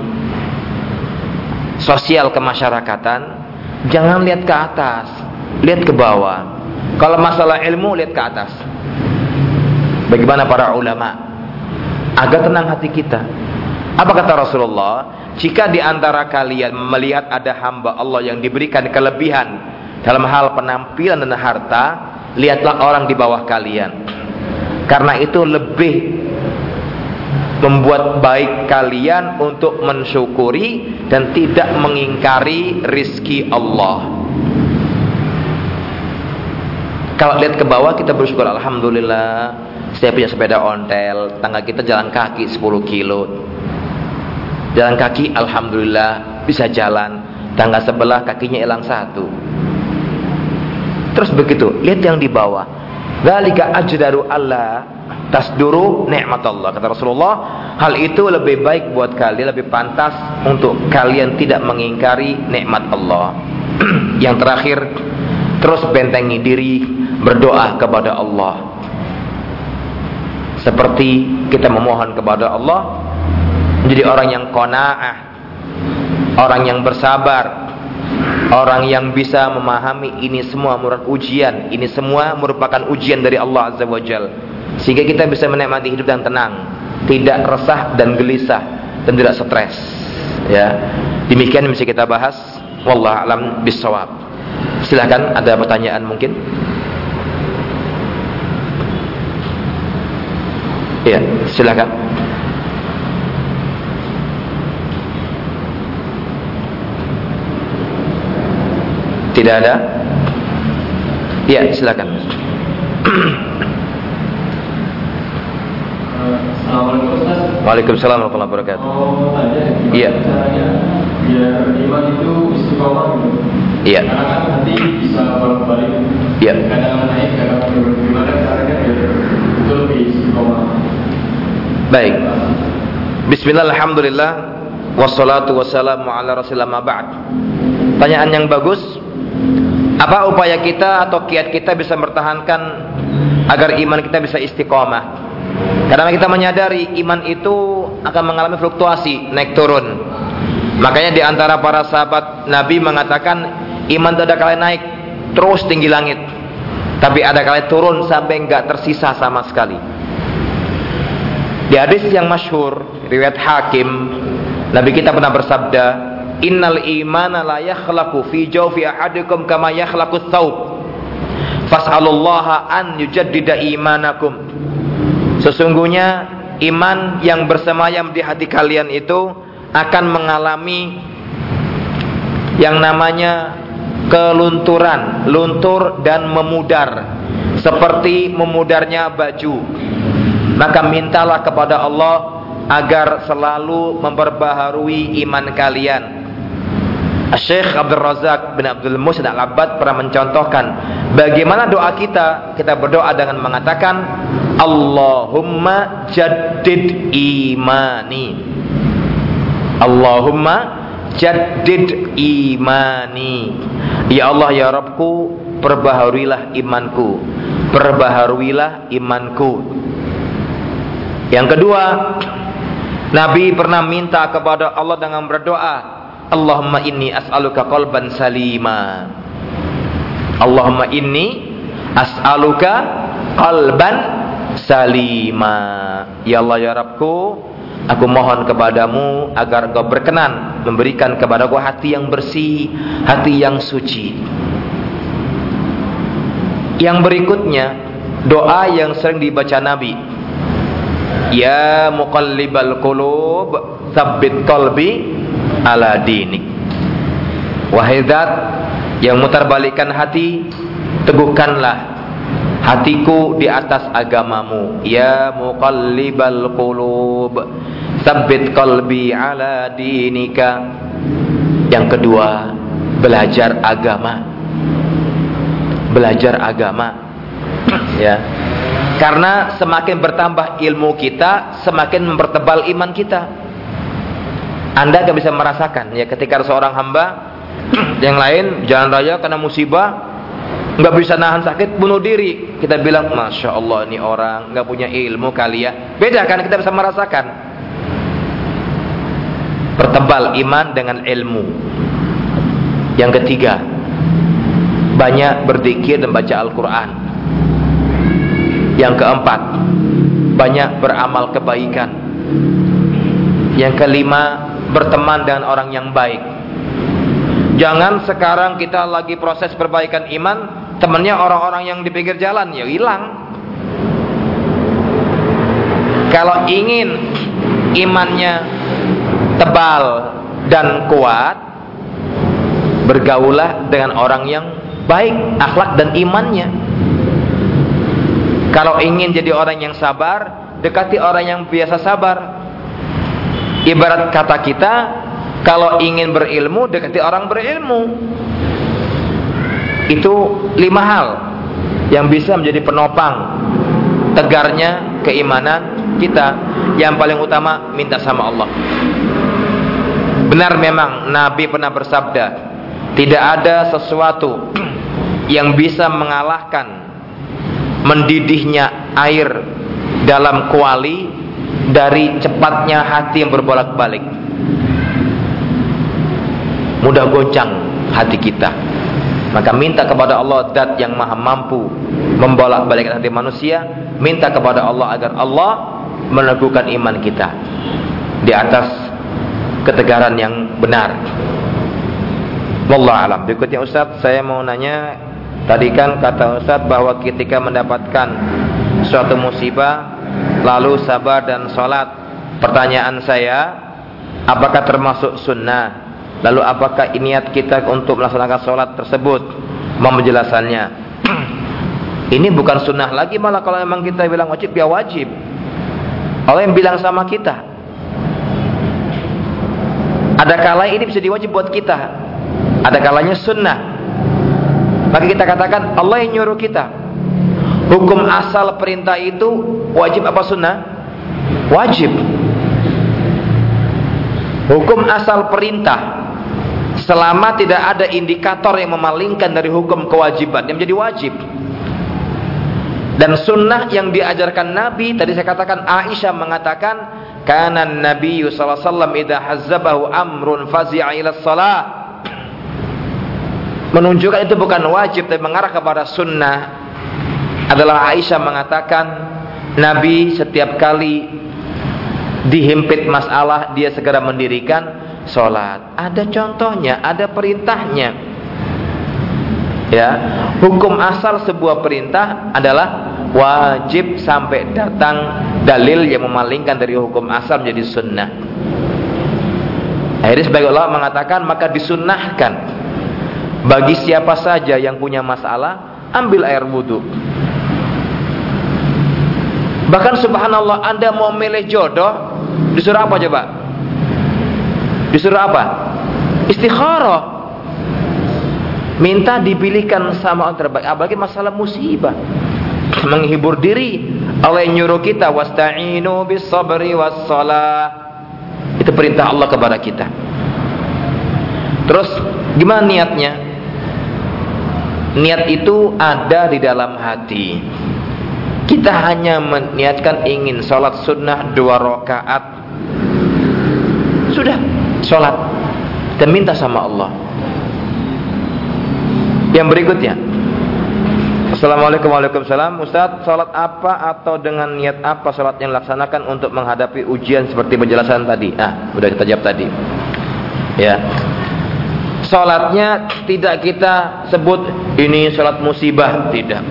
sosial kemasyarakatan, jangan lihat ke atas, lihat ke bawah. Kalau masalah ilmu, lihat ke atas. Bagaimana para ulama, agar tenang hati kita. Apa kata Rasulullah? Jika di antara kalian melihat ada hamba Allah yang diberikan kelebihan dalam hal penampilan dan harta, lihatlah orang di bawah kalian. Karena itu lebih membuat baik kalian untuk mensyukuri dan tidak mengingkari rizki Allah. Kalau lihat ke bawah, kita bersyukur, alhamdulillah saya punya sepeda ontel, tangga kita jalan kaki 10 kilo. Jalan kaki alhamdulillah bisa jalan, tangga sebelah kakinya hilang 1. Terus begitu, lihat yang di bawah. Dzalika ajdaru alla tasduru nikmatallah, kata Rasulullah. Hal itu lebih baik buat kalian, lebih pantas untuk kalian tidak mengingkari nikmat Allah. Yang terakhir, terus bentengi diri, berdoa kepada Allah. Seperti kita memohon kepada Allah, menjadi orang yang qanaah, orang yang bersabar, orang yang bisa memahami ini semua merupakan ujian, ini semua merupakan ujian dari Allah Azza wa Jalla, sehingga kita bisa menikmati hidup dan tenang, tidak resah dan gelisah dan tidak stres. Ya, demikian yang bisa kita bahas. Wallahu a'lam bishawab. Silakan, ada pertanyaan mungkin? Ya, silakan. Tidak ada? Ya, silakan. Assalamualaikum Ustaz. Waalaikumsalam warahmatullahi wabarakatuh. Iya. Biar iman itu istiqomah gitu. Iya. Karena kan nanti bisa bolak-balik. Iya. Kadang naik, kadang turun. Gimana caranya biar itu lebih istiqomah? Baik. Bismillah, alhamdulillah, wassalatu wassalamu ala rasulillah ma ba'd. Pertanyaan yang bagus. Apa upaya kita atau kiat kita bisa mempertahankan agar iman kita bisa istiqomah? Karena kita menyadari iman itu akan mengalami fluktuasi, naik turun. Makanya di antara para sahabat Nabi mengatakan, iman itu ada kali naik terus tinggi langit, tapi ada kali turun sampai enggak tersisa sama sekali. Di hadis yang masyhur riwayat Hakim, Nabi kita pernah bersabda, innal imana la yakhlaqu fi jawfi ahadikum kama yakhlaqu thawb fas'alullaha an yujaddida imanakum. Sesungguhnya iman yang bersemayam di hati kalian itu akan mengalami yang namanya kelunturan, luntur dan memudar, seperti memudarnya baju. Maka mintalah kepada Allah agar selalu memperbaharui iman kalian. Syekh Abdul Razak bin Abdul Muhsin Al-Abbad pernah mencontohkan bagaimana doa kita. Kita berdoa dengan mengatakan, Allahumma jaddid imani. Allahumma jaddid imani. Ya Allah ya Rabbku, perbaharuilah imanku. Perbaharuilah imanku. Yang kedua, Nabi pernah minta kepada Allah dengan berdoa, Allahumma inni as'aluka qalban salima. Allahumma inni as'aluka qalban salima. Ya Allah ya Rabbku, aku mohon kepadamu agar Engkau berkenan memberikan kepadaku hati yang bersih, hati yang suci. Yang berikutnya, doa yang sering dibaca Nabi, ya muqallibal qulub tsabbit qalbi ala dinik. Wahai zat yang mutarbalikkan hati, teguhkanlah hatiku di atas agamamu. Ya muqallibal qulub tsabbit qalbi ala dinika. Yang kedua, belajar agama. Belajar agama, ya. Karena semakin bertambah ilmu kita, semakin mempertebal iman kita. Anda akan bisa merasakan, ya, ketika ada seorang hamba yang lain jalan raya kena musibah, nggak bisa nahan sakit, bunuh diri. Kita bilang, Masya Allah, ini orang nggak punya ilmu kali ya. Beda kan, kita bisa merasakan. Pertebal iman dengan ilmu. Yang ketiga, banyak berzikir dan baca Al-Quran. Yang keempat, banyak beramal kebaikan. Yang kelima, berteman dengan orang yang baik. Jangan sekarang kita lagi proses perbaikan iman, temannya orang-orang yang di pinggir jalan, ya hilang. Kalau ingin imannya tebal dan kuat, bergaulah dengan orang yang baik akhlak dan imannya. Kalau ingin jadi orang yang sabar, dekati orang yang biasa sabar. Ibarat kata kita, kalau ingin berilmu, dekati orang berilmu. Itu 5 hal yang bisa menjadi penopang tegarnya keimanan kita. Yang paling utama, minta sama Allah. Benar memang Nabi pernah bersabda, tidak ada sesuatu yang bisa mengalahkan mendidihnya air dalam kuali dari cepatnya hati yang berbolak-balik. Mudah goncang hati kita. Maka minta kepada Allah, zat yang maha mampu membolak-balikkan hati manusia. Minta kepada Allah agar Allah meneguhkan iman kita di atas ketegaran yang benar. Wallahu alam. Berikutnya Ustaz, saya mau nanya, tadi kan kata Ustaz bahwa ketika mendapatkan suatu musibah lalu sabar dan sholat. Pertanyaan saya, apakah termasuk sunnah? Lalu apakah niat kita untuk melaksanakan sholat tersebut? Mau menjelasannya. Ini bukan sunnah lagi, malah kalau memang kita bilang wajib, ya wajib. Allah yang bilang sama kita. Ada kala ini bisa diwajib buat kita, ada kalanya sunnah. Maka kita katakan Allah yang nyuruh kita. Hukum asal perintah itu wajib apa sunnah? Wajib. Hukum asal perintah, selama tidak ada indikator yang memalingkan dari hukum kewajiban, yang menjadi wajib. Dan sunnah yang diajarkan Nabi, tadi saya katakan Aisyah mengatakan, kana Nabi sallallahu alaihi wasallam idza hazzabahu amrun fazi'a ila shalah. Menunjukkan itu bukan wajib tapi mengarah kepada sunnah. Adalah Aisyah mengatakan Nabi setiap kali dihimpit masalah dia segera mendirikan sholat. Ada contohnya, ada perintahnya. Ya, hukum asal sebuah perintah adalah wajib sampai datang dalil yang memalingkan dari hukum asal menjadi sunnah. Akhirnya sebagai ulama mengatakan, maka disunnahkan bagi siapa saja yang punya masalah, ambil air wudhu. Bahkan subhanallah, Anda mau milih jodoh, disuruh apa coba? Disuruh apa? Istikharah. Minta dipilihkan sama orang terbaik. Apalagi masalah musibah, menghibur diri. Allah yang nyuruh kita, wasta'inu bis sabri was salah. Itu perintah Allah kepada kita. Terus gimana niatnya? Niat itu ada di dalam hati. Kita hanya meniatkan ingin sholat sunnah 2 rakaat. Sudah, sholat dan minta sama Allah. Yang berikutnya, Assalamualaikum warahmatullahi wabarakatuh. Ustaz, sholat apa atau dengan niat apa sholat yang dilaksanakan untuk menghadapi ujian seperti penjelasan tadi? Udah kita jawab tadi. Ya. Sholatnya tidak kita sebut ini sholat musibah, tidak.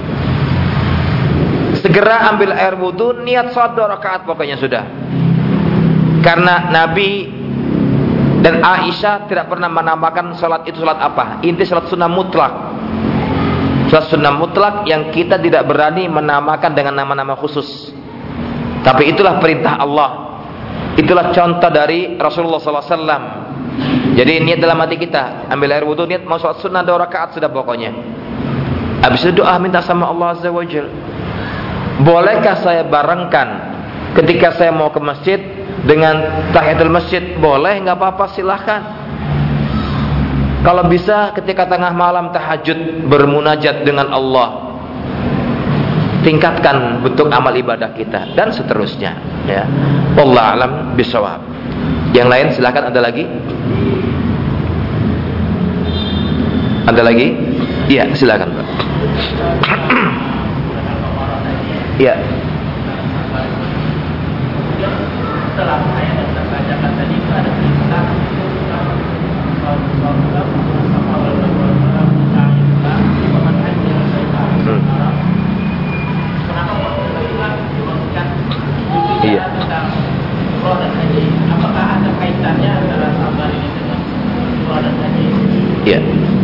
Segera ambil air wudu, niat sholat 2 rakaat pokoknya sudah. Karena Nabi dan Aisyah tidak pernah menamakan sholat itu sholat apa. Inti sholat sunnah mutlak. Sholat sunnah mutlak yang kita tidak berani menamakan dengan nama-nama khusus. Tapi itulah perintah Allah. Itulah contoh dari Rasulullah SAW. Jadi niat dalam hati kita, ambil air wudu, niat mau sholat sunnah 2 rakaat sudah pokoknya. Habis itu doa minta sama Allah Azza wa Jalla. Bolehkah saya barengkan ketika saya mau ke masjid dengan tahiyatul masjid? Boleh, nggak apa-apa, silahkan. Kalau bisa ketika tengah malam tahajud bermunajat dengan Allah, tingkatkan bentuk amal ibadah kita dan seterusnya. Ya, wallahu a'lam bishawab. Yang lain silahkan, ada lagi? Ada lagi? Iya, silakan Pak. Iya. Setelah ayat yang kita bacakan tadi itu ada kisah Iya. Apakah ada kaitannya antara sabar ini dengan doa dan haji? Iya.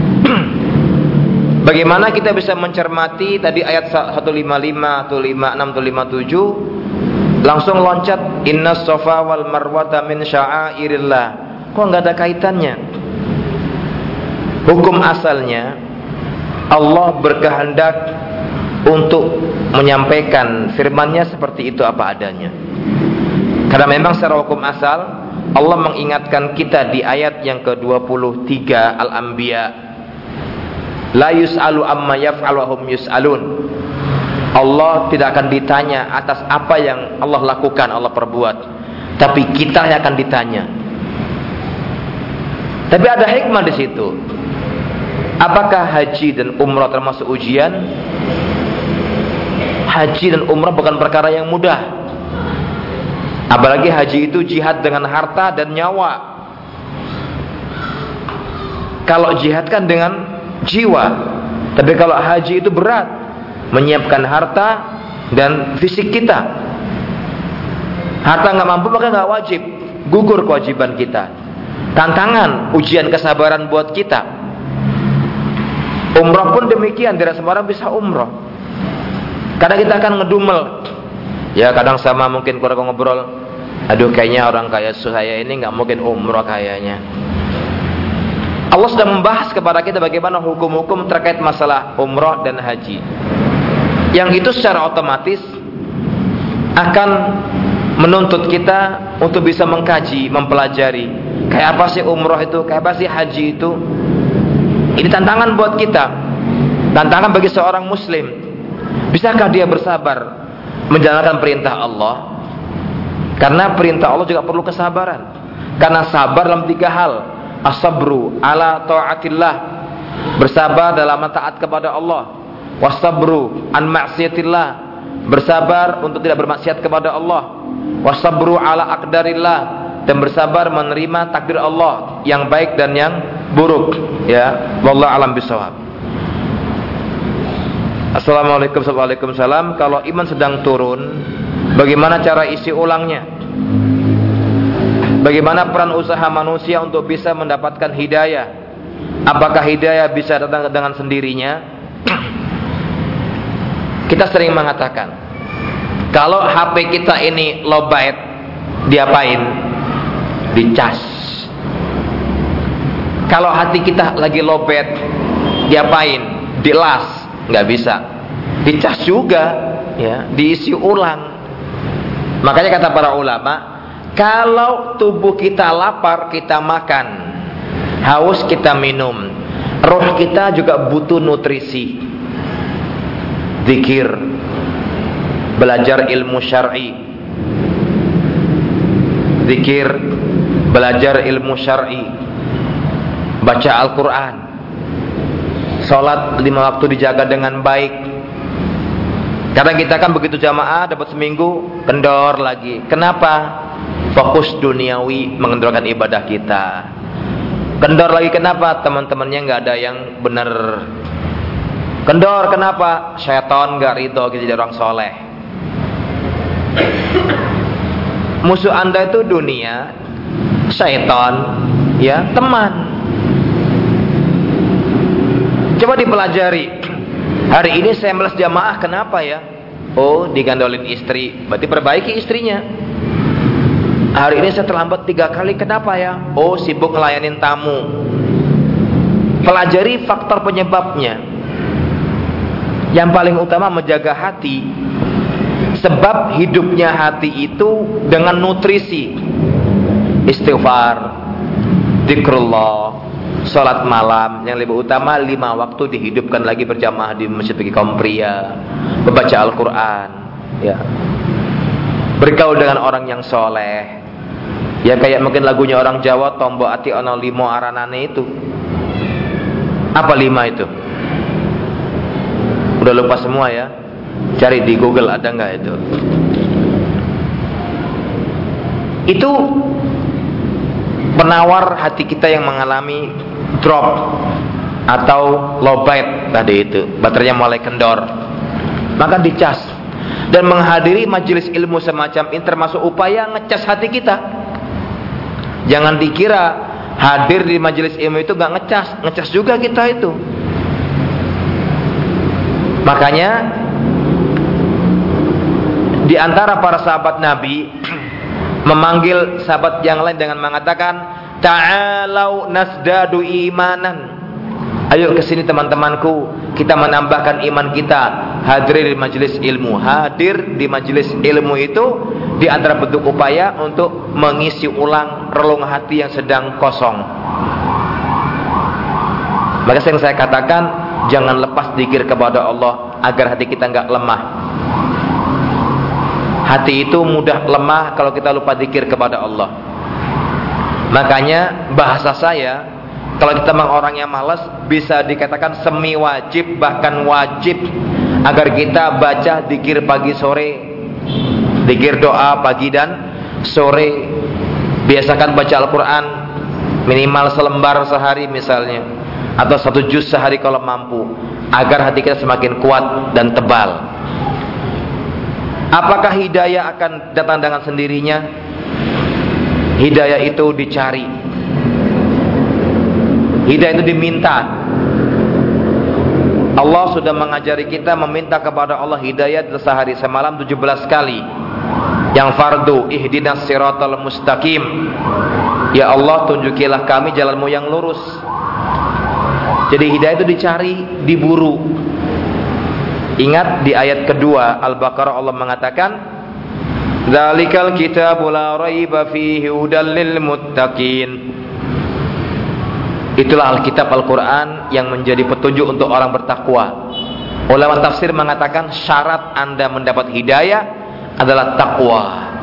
Bagaimana kita bisa mencermati tadi ayat 155, 156, 157 langsung loncat innas safa wal marwata min sya'airillah. Kok enggak ada kaitannya? Hukum asalnya Allah berkehendak untuk menyampaikan firman-Nya seperti itu apa adanya. Karena memang secara hukum asal Allah mengingatkan kita di ayat yang ke-23 Al-Anbiya, la yus'alu amma yaf'alu wa hum yus'alun. Allah tidak akan ditanya atas apa yang Allah lakukan, Allah perbuat, tapi kita yang akan ditanya. Tapi ada hikmah di situ. Apakah haji dan umrah termasuk ujian? Haji dan umrah bukan perkara yang mudah. Apalagi haji itu jihad dengan harta dan nyawa. Kalau jihad kan dengan jiwa. Tapi kalau haji itu berat, menyiapkan harta dan fisik kita. Harta nggak mampu maka nggak wajib, gugur kewajiban kita. Tantangan, ujian kesabaran buat kita. Umrah pun demikian, tidak semua orang bisa umrah. Kadang kita akan ngedumel. Ya kadang sama mungkin kalau ngobrol, aduh kayaknya orang kayak saya ini nggak mungkin umrah kayaknya. Allah sudah membahas kepada kita bagaimana hukum-hukum terkait masalah umrah dan haji. Yang itu secara otomatis akan menuntut kita untuk bisa mengkaji, mempelajari kayak apa sih umrah itu, kayak apa sih haji itu. Ini tantangan buat kita, tantangan bagi seorang muslim. Bisakah dia bersabar menjalankan perintah Allah? Karena perintah Allah juga perlu kesabaran. Karena sabar dalam 3 hal. As-sabru ala ta'atillah, bersabar dalam taat kepada Allah. Was-sabru an ma'siyatillah, bersabar untuk tidak bermaksiat kepada Allah. Was-sabru ala aqdarillah, dan bersabar menerima takdir Allah yang baik dan yang buruk. Ya, wallahu alam bisawab. Assalamualaikum warahmatullahi wabarakatuh. Kalau iman sedang turun, bagaimana cara isi ulangnya? Bagaimana peran usaha manusia untuk bisa mendapatkan hidayah? Apakah hidayah bisa datang dengan sendirinya? Kita sering mengatakan, kalau HP kita ini lowbat, diapain? Dicas. Kalau hati kita lagi lowbat, diapain? Dilas. Nggak bisa. Dicas juga, ya, diisi ulang. Makanya kata para ulama, Kalau tubuh kita lapar, kita makan, haus kita minum, roh kita juga butuh nutrisi. Zikir, belajar ilmu syar'i. Zikir, belajar ilmu syar'i, baca Al-Quran, sholat 5 waktu dijaga dengan baik. Kadang kita kan begitu jamaah dapat seminggu kendor lagi. Kenapa? Fokus duniawi mengendorkan ibadah kita. Kendor lagi kenapa? Teman-temannya nggak ada yang benar. Kendor kenapa? Syaitan nggak ridho kita jadi orang soleh. Musuh Anda itu dunia, syaitan, ya teman. Coba dipelajari. Hari ini saya malas jamaah, kenapa ya? Oh, digandolin istri, berarti perbaiki istrinya. Hari ini saya terlambat 3 kali, kenapa ya? Oh, sibuk ngelayanin tamu. Pelajari faktor penyebabnya. Yang paling utama menjaga hati. Sebab hidupnya hati itu dengan nutrisi. Istighfar, zikrullah, sholat malam, yang lebih utama 5 waktu dihidupkan lagi berjamaah di masjid bagi kaum pria, membaca Al-Quran, ya, bergaul dengan orang yang soleh, ya kayak mungkin lagunya orang Jawa, tombo ati ono limo aranane itu. Apa 5 itu? Udah lupa semua ya? Cari di Google ada nggak itu? Itu penawar hati kita yang mengalami drop atau lowbat tadi itu, baterainya mulai kendor, maka dicas. Dan menghadiri majelis ilmu semacam ini termasuk upaya ngecas hati kita. Jangan dikira hadir di majelis ilmu itu gak ngecas juga kita itu. Makanya di antara para sahabat Nabi memanggil sahabat yang lain dengan mengatakan, ta'alau nasdadu imanan. Ayo kesini teman-temanku, kita menambahkan iman kita. Hadir di majelis ilmu. Hadir di majelis ilmu itu di antara bentuk upaya untuk mengisi ulang relung hati yang sedang kosong. Maka yang saya katakan, jangan lepas zikir kepada Allah agar hati kita enggak lemah. Hati itu mudah lemah kalau kita lupa zikir kepada Allah. Makanya bahasa saya, kalau kita memang orang yang malas, bisa dikatakan semi wajib, bahkan wajib, agar kita baca zikir pagi sore, zikir doa pagi dan sore. Biasakan baca Al-Quran minimal selembar sehari misalnya, atau 1 juz sehari kalau mampu, agar hati kita semakin kuat dan tebal. Apakah hidayah akan datang dengan sendirinya? Hidayah itu dicari. Hidayah itu diminta. Allah sudah mengajari kita meminta kepada Allah hidayah sehari semalam 17 kali. Yang fardu, ihdinas siratal mustaqim. Ya Allah, tunjukilah kami jalanmu yang lurus. Jadi hidayah itu dicari, diburu. Ingat di ayat kedua Al-Baqarah Allah mengatakan, "Dzalikal kitabu la raiba fihi hudal lil muttaqin." Itulah Alkitab Al-Quran yang menjadi petunjuk untuk orang bertakwa. Ulama tafsir mengatakan syarat Anda mendapat hidayah adalah takwa.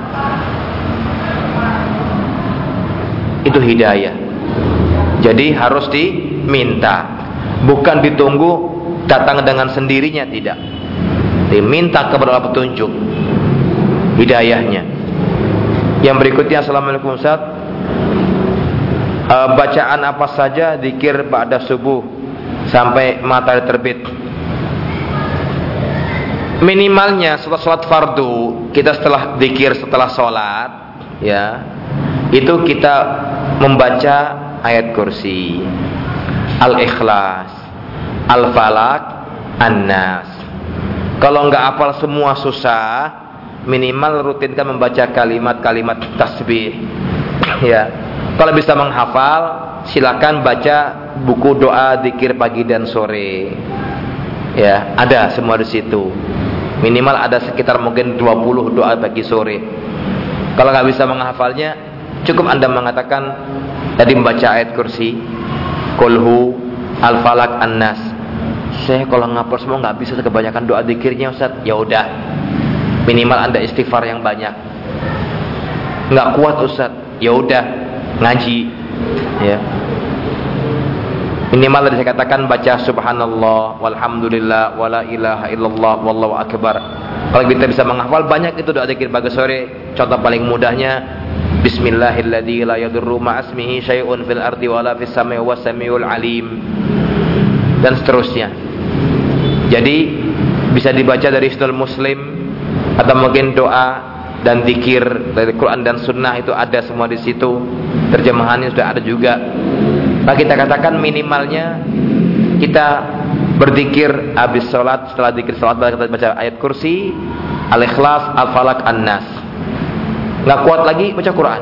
Itu hidayah. Jadi harus diminta, bukan ditunggu datang dengan sendirinya, tidak. Diminta kepada Allah petunjuk hidayahnya. Yang berikutnya, Assalamualaikum Ustaz. Bacaan apa saja zikir pada subuh sampai matahari terbit? Minimalnya setelah sholat fardu, kita setelah zikir setelah sholat, ya, itu kita membaca ayat kursi, Al-Ikhlas, Al-Falaq, An-Nas. Kalau nggak hafal semua susah, minimal rutinkan membaca kalimat-kalimat tasbih. Ya, kalau bisa menghafal, silakan baca buku doa zikir pagi dan sore. Ya, ada semua di situ. Minimal ada sekitar mungkin 20 doa pagi sore. Kalau nggak bisa menghafalnya, cukup Anda mengatakan tadi membaca ayat kursi, Qulhu, Al-Falaq, An-Nas. Saya kalau ngapal semua nggak bisa, kebanyakan doa dzikirnya Ustaz. Ya udah, minimal Anda istighfar yang banyak. Nggak kuat Ustaz, ya udah ngaji, ya. Minimal tadi saya katakan baca subhanallah, walhamdulillah, wala ilaha illallah, wallahu akbar. Kalau kita bisa menghafal banyak itu doa dzikir pagi sore. Contoh paling mudahnya Bismillahilladzi la yadurru ma'asmihi syai'un fil ardi wala fis samai huwas samiul alim, dan seterusnya. Jadi bisa dibaca dari Hisnul Muslim, atau mungkin doa dan zikir dari Quran dan Sunnah itu ada semua di situ. Terjemahannya sudah ada juga. Nah, kita katakan minimalnya kita berzikir habis sholat, setelah zikir sholat kita baca ayat kursi, Al-Ikhlas, Al-Falaq, An-Nas. Nggak kuat lagi baca Quran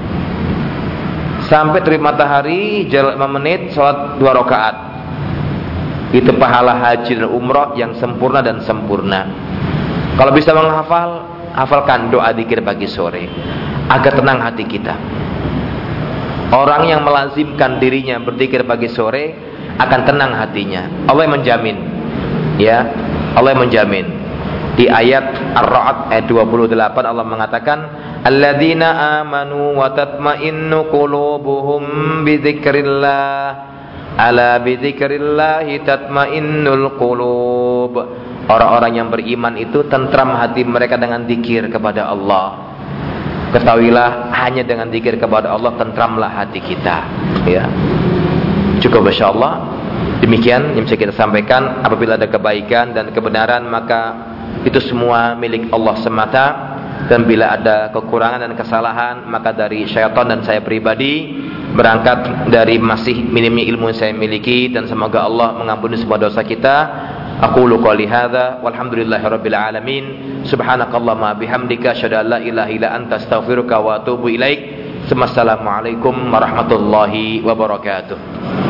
sampai terbit matahari, jalan 5 menit, sholat 2 rakaat. Itu pahala haji dan umrah yang sempurna dan sempurna. Kalau bisa menghafal, hafalkan doa zikir pagi sore agar tenang hati kita. Orang yang melazimkan dirinya berzikir pagi sore akan tenang hatinya. Allah yang menjamin. Ya, Allah yang menjamin. Di ayat Ar-Ra'd ayat 28 Allah mengatakan, "Alladzina amanu wa tatma'innu qulubuhum bi dzikrillah. Ala bi dzikrillah tatma'innul qulub." Orang-orang yang beriman itu tentram hati mereka dengan zikir kepada Allah. Ketahuilah hanya dengan zikir kepada Allah tentramlah hati kita. Ya. Cukup insyaallah. Demikian yang bisa kita sampaikan. Apabila ada kebaikan dan kebenaran maka itu semua milik Allah semata, dan bila ada kekurangan dan kesalahan maka dari syaitan dan saya pribadi, berangkat dari masih minimnya ilmu yang saya miliki, dan semoga Allah mengampuni semua dosa kita. Aqulu qouli hadza walhamdulillahirabbil alamin. Subhanakallahumma bihamdika asyhadu an la ilaha illa anta astaghfiruka wa atubu ilaik. Assalamualaikum warahmatullahi wabarakatuh.